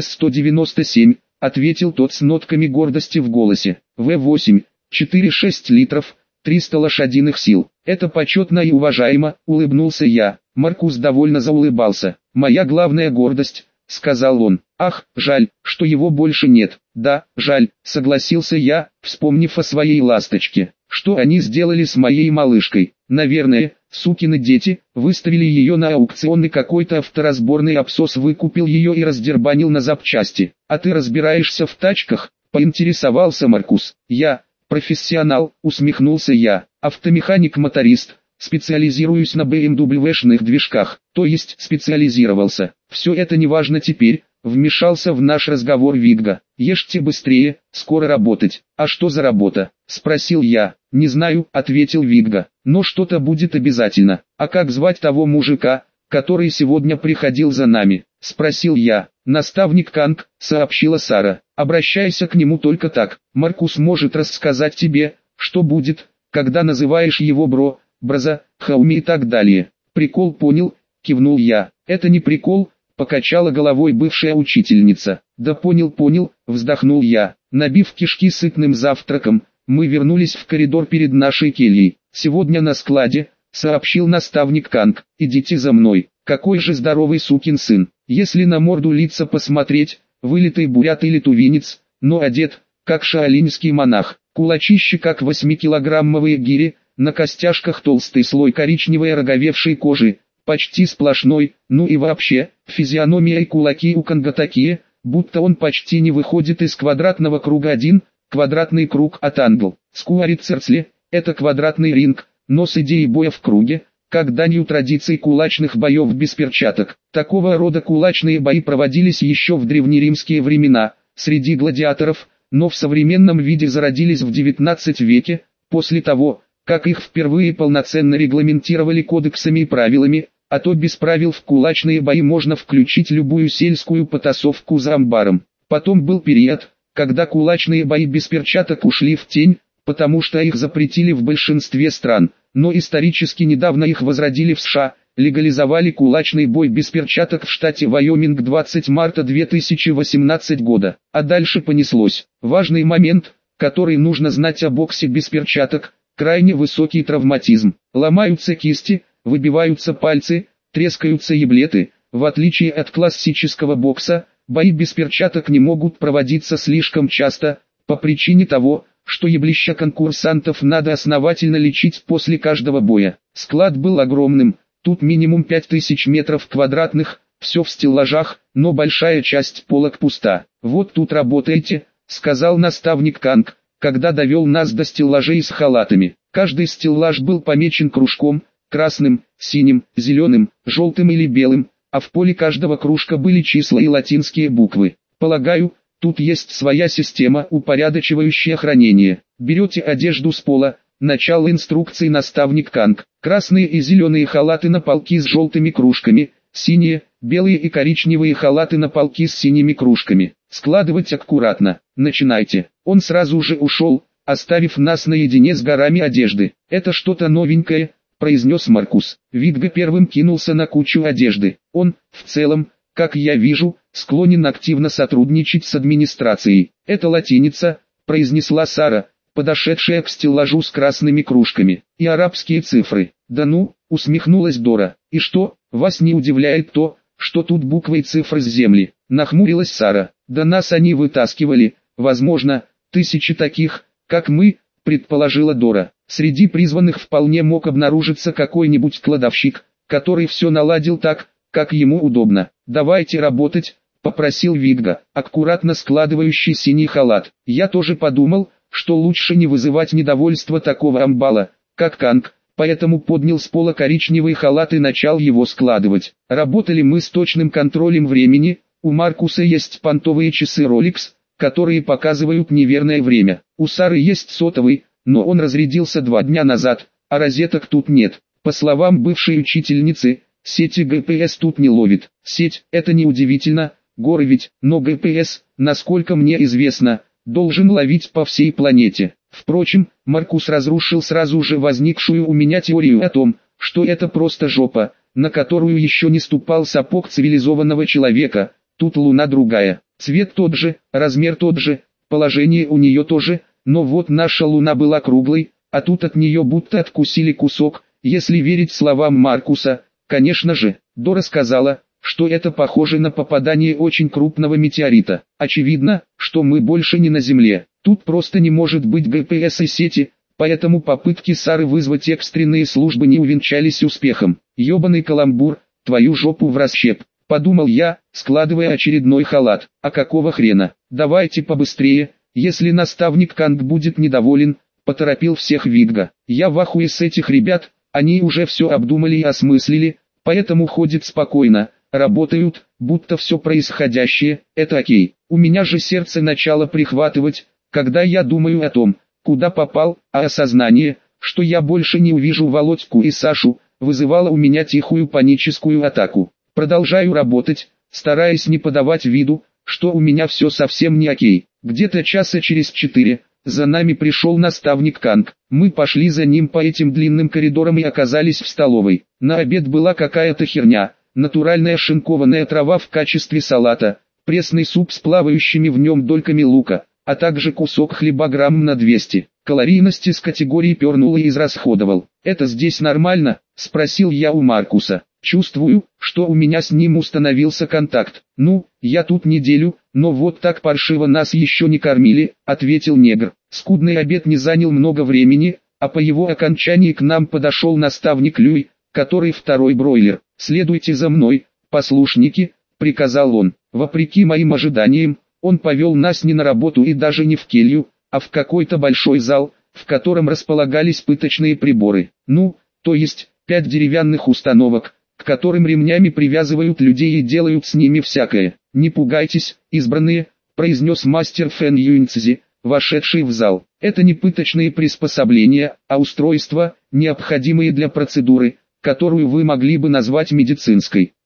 Speaker 1: ГТС-197», – ответил тот с нотками гордости в голосе. «В8, 4,6 литров, 300 лошадиных сил. Это почетно и уважаемо», – улыбнулся я. Маркус довольно заулыбался. «Моя главная гордость», – сказал он. «Ах, жаль, что его больше нет». «Да, жаль», – согласился я, вспомнив о своей ласточке. «Что они сделали с моей малышкой? Наверное, сукины дети, выставили ее на аукцион и какой-то авторазборный абсос выкупил ее и раздербанил на запчасти». «А ты разбираешься в тачках?» – поинтересовался Маркус. «Я, профессионал», – усмехнулся я. «Автомеханик-моторист, специализируюсь на BMW-шных движках, то есть специализировался. Все это не важно теперь», – вмешался в наш разговор Вигго. «Ешьте быстрее, скоро работать». «А что за работа?» – спросил я. «Не знаю», – ответил Вигго, – «но что-то будет обязательно». «А как звать того мужика, который сегодня приходил за нами?» – спросил я. «Наставник Канг», – сообщила Сара. «Обращайся к нему только так. Маркус может рассказать тебе, что будет, когда называешь его бро, браза, хауми и так далее». «Прикол понял», – кивнул я. «Это не прикол», – покачала головой бывшая учительница. «Да понял», – вздохнул я. Набив кишки сытным завтраком, мы вернулись в коридор перед нашей кельей. «Сегодня на складе», – сообщил наставник Канг. «Идите за мной». Какой же здоровый сукин сын. Если на морду лица посмотреть, вылитый бурят или тувинец, но одет, как шаолиньский монах. Кулачище как 8-килограммовые гири, на костяшках толстый слой коричневой роговевшей кожи, почти сплошной, ну и вообще, физиономия и кулаки у Канга такие, будто он почти не выходит из квадратного круга. Один квадратный круг от англ. Скуарицерсли – это квадратный ринг, но с идеей боя в круге, как данью традиций кулачных боев без перчаток. Такого рода кулачные бои проводились еще в древнеримские времена, среди гладиаторов, но в современном виде зародились в XIX веке, после того, как их впервые полноценно регламентировали кодексами и правилами, а то без правил в кулачные бои можно включить любую сельскую потасовку за амбаром. Потом был период, когда кулачные бои без перчаток ушли в тень, потому что их запретили в большинстве стран, но исторически недавно их возродили в США, легализовали кулачный бой без перчаток в штате Вайоминг 20 марта 2018 года. А дальше понеслось. Важный момент, который нужно знать о боксе без перчаток, крайне высокий травматизм. Ломаются кисти, выбиваются пальцы, трескаются еблеты. В отличие от классического бокса, бои без перчаток не могут проводиться слишком часто, по причине того, что еблища конкурсантов надо основательно лечить после каждого боя. Склад был огромным, тут минимум 5000 метров квадратных, все в стеллажах, но большая часть полок пуста. «Вот тут работаете», — сказал наставник Канг, когда довел нас до стеллажей с халатами. Каждый стеллаж был помечен кружком, красным, синим, зеленым, желтым или белым, а в поле каждого кружка были числа и латинские буквы. Полагаю, тут есть своя система, упорядочивающая хранение. Берете одежду с пола, начало инструкции наставник Канг. Красные и зеленые халаты на полки с желтыми кружками, синие, белые и коричневые халаты на полки с синими кружками. Складывать аккуратно. Начинайте. Он сразу же ушел, оставив нас наедине с горами одежды. «Это что-то новенькое», — произнес Маркус. Видга первым кинулся на кучу одежды. Он, в целом, как я вижу, склонен активно сотрудничать с администрацией. «Это латиница», — произнесла Сара, подошедшая к стеллажу с красными кружками. «И арабские цифры». «Да ну», — усмехнулась Дора. «И что, вас не удивляет то, что тут буквы и цифры с земли?» — нахмурилась Сара. «Да нас они вытаскивали, возможно, 1000 таких, как мы», — предположила Дора. «Среди призванных вполне мог обнаружиться какой-нибудь кладовщик, который все наладил так, как ему удобно. Давайте работать», — попросил Видга, аккуратно складывающий синий халат. «Я тоже подумал, что лучше не вызывать недовольство такого амбала, как Канг, поэтому поднял с пола коричневый халат и начал его складывать. Работали мы с точным контролем времени, у Маркуса есть понтовые часы Rolex, которые показывают неверное время. У Сары есть сотовый, но он разрядился 2 дня назад, а розеток тут нет. По словам бывшей учительницы, сети ГПС тут не ловит. Сеть, это неудивительно, горы ведь, но ГПС, насколько мне известно, должен ловить по всей планете. Впрочем, Маркус разрушил сразу же возникшую у меня теорию о том, что это просто жопа, на которую еще не ступал сапог цивилизованного человека. Тут луна другая, цвет тот же, размер тот же, положение у нее тоже, но вот наша луна была круглой, а тут от нее будто откусили кусок, если верить словам Маркуса. Конечно же, Дора сказала, что это похоже на попадание очень крупного метеорита. Очевидно, что мы больше не на Земле. Тут просто не может быть ГПС и сети, поэтому попытки Сары вызвать экстренные службы не увенчались успехом. Ёбаный каламбур, твою жопу в расщеп, подумал я, складывая очередной халат. А какого хрена? Давайте побыстрее, если наставник Канг будет недоволен, поторопил всех Видга. Я в ахуе с этих ребят, они уже все обдумали и осмыслили, поэтому ходят спокойно, работают, будто все происходящее, это окей. У меня же сердце начало прихватывать, когда я думаю о том, куда попал, а осознание, что я больше не увижу Володьку и Сашу, вызывало у меня тихую паническую атаку. Продолжаю работать, стараясь не подавать виду, что у меня все совсем не окей. Где-то часа через 4, за нами пришел наставник Канг. Мы пошли за ним по этим длинным коридорам и оказались в столовой. На обед была какая-то херня, натуральная шинкованная трава в качестве салата, пресный суп с плавающими в нем дольками лука, а также кусок хлеба грамм на 200. Калорийность из категории пернул и израсходовал. «Это здесь нормально?» – спросил я у Маркуса. «Чувствую, что у меня с ним установился контакт. Ну, я тут неделю, но вот так паршиво нас еще не кормили», – ответил негр. Скудный обед не занял много времени, а по его окончании к нам подошел наставник Люй, который второй бройлер. «Следуйте за мной, послушники», – приказал он. Вопреки моим ожиданиям, он повел нас не на работу и даже не в келью, а в какой-то большой зал, в котором располагались пыточные приборы. Ну, то есть, 5 деревянных установок, к которым ремнями привязывают людей и делают с ними всякое. «Не пугайтесь, избранные», – произнес мастер Фэн Юньцзи, вошедший в зал. «Это не пыточные приспособления, а устройства, необходимые для процедуры, которую вы могли бы назвать медицинской.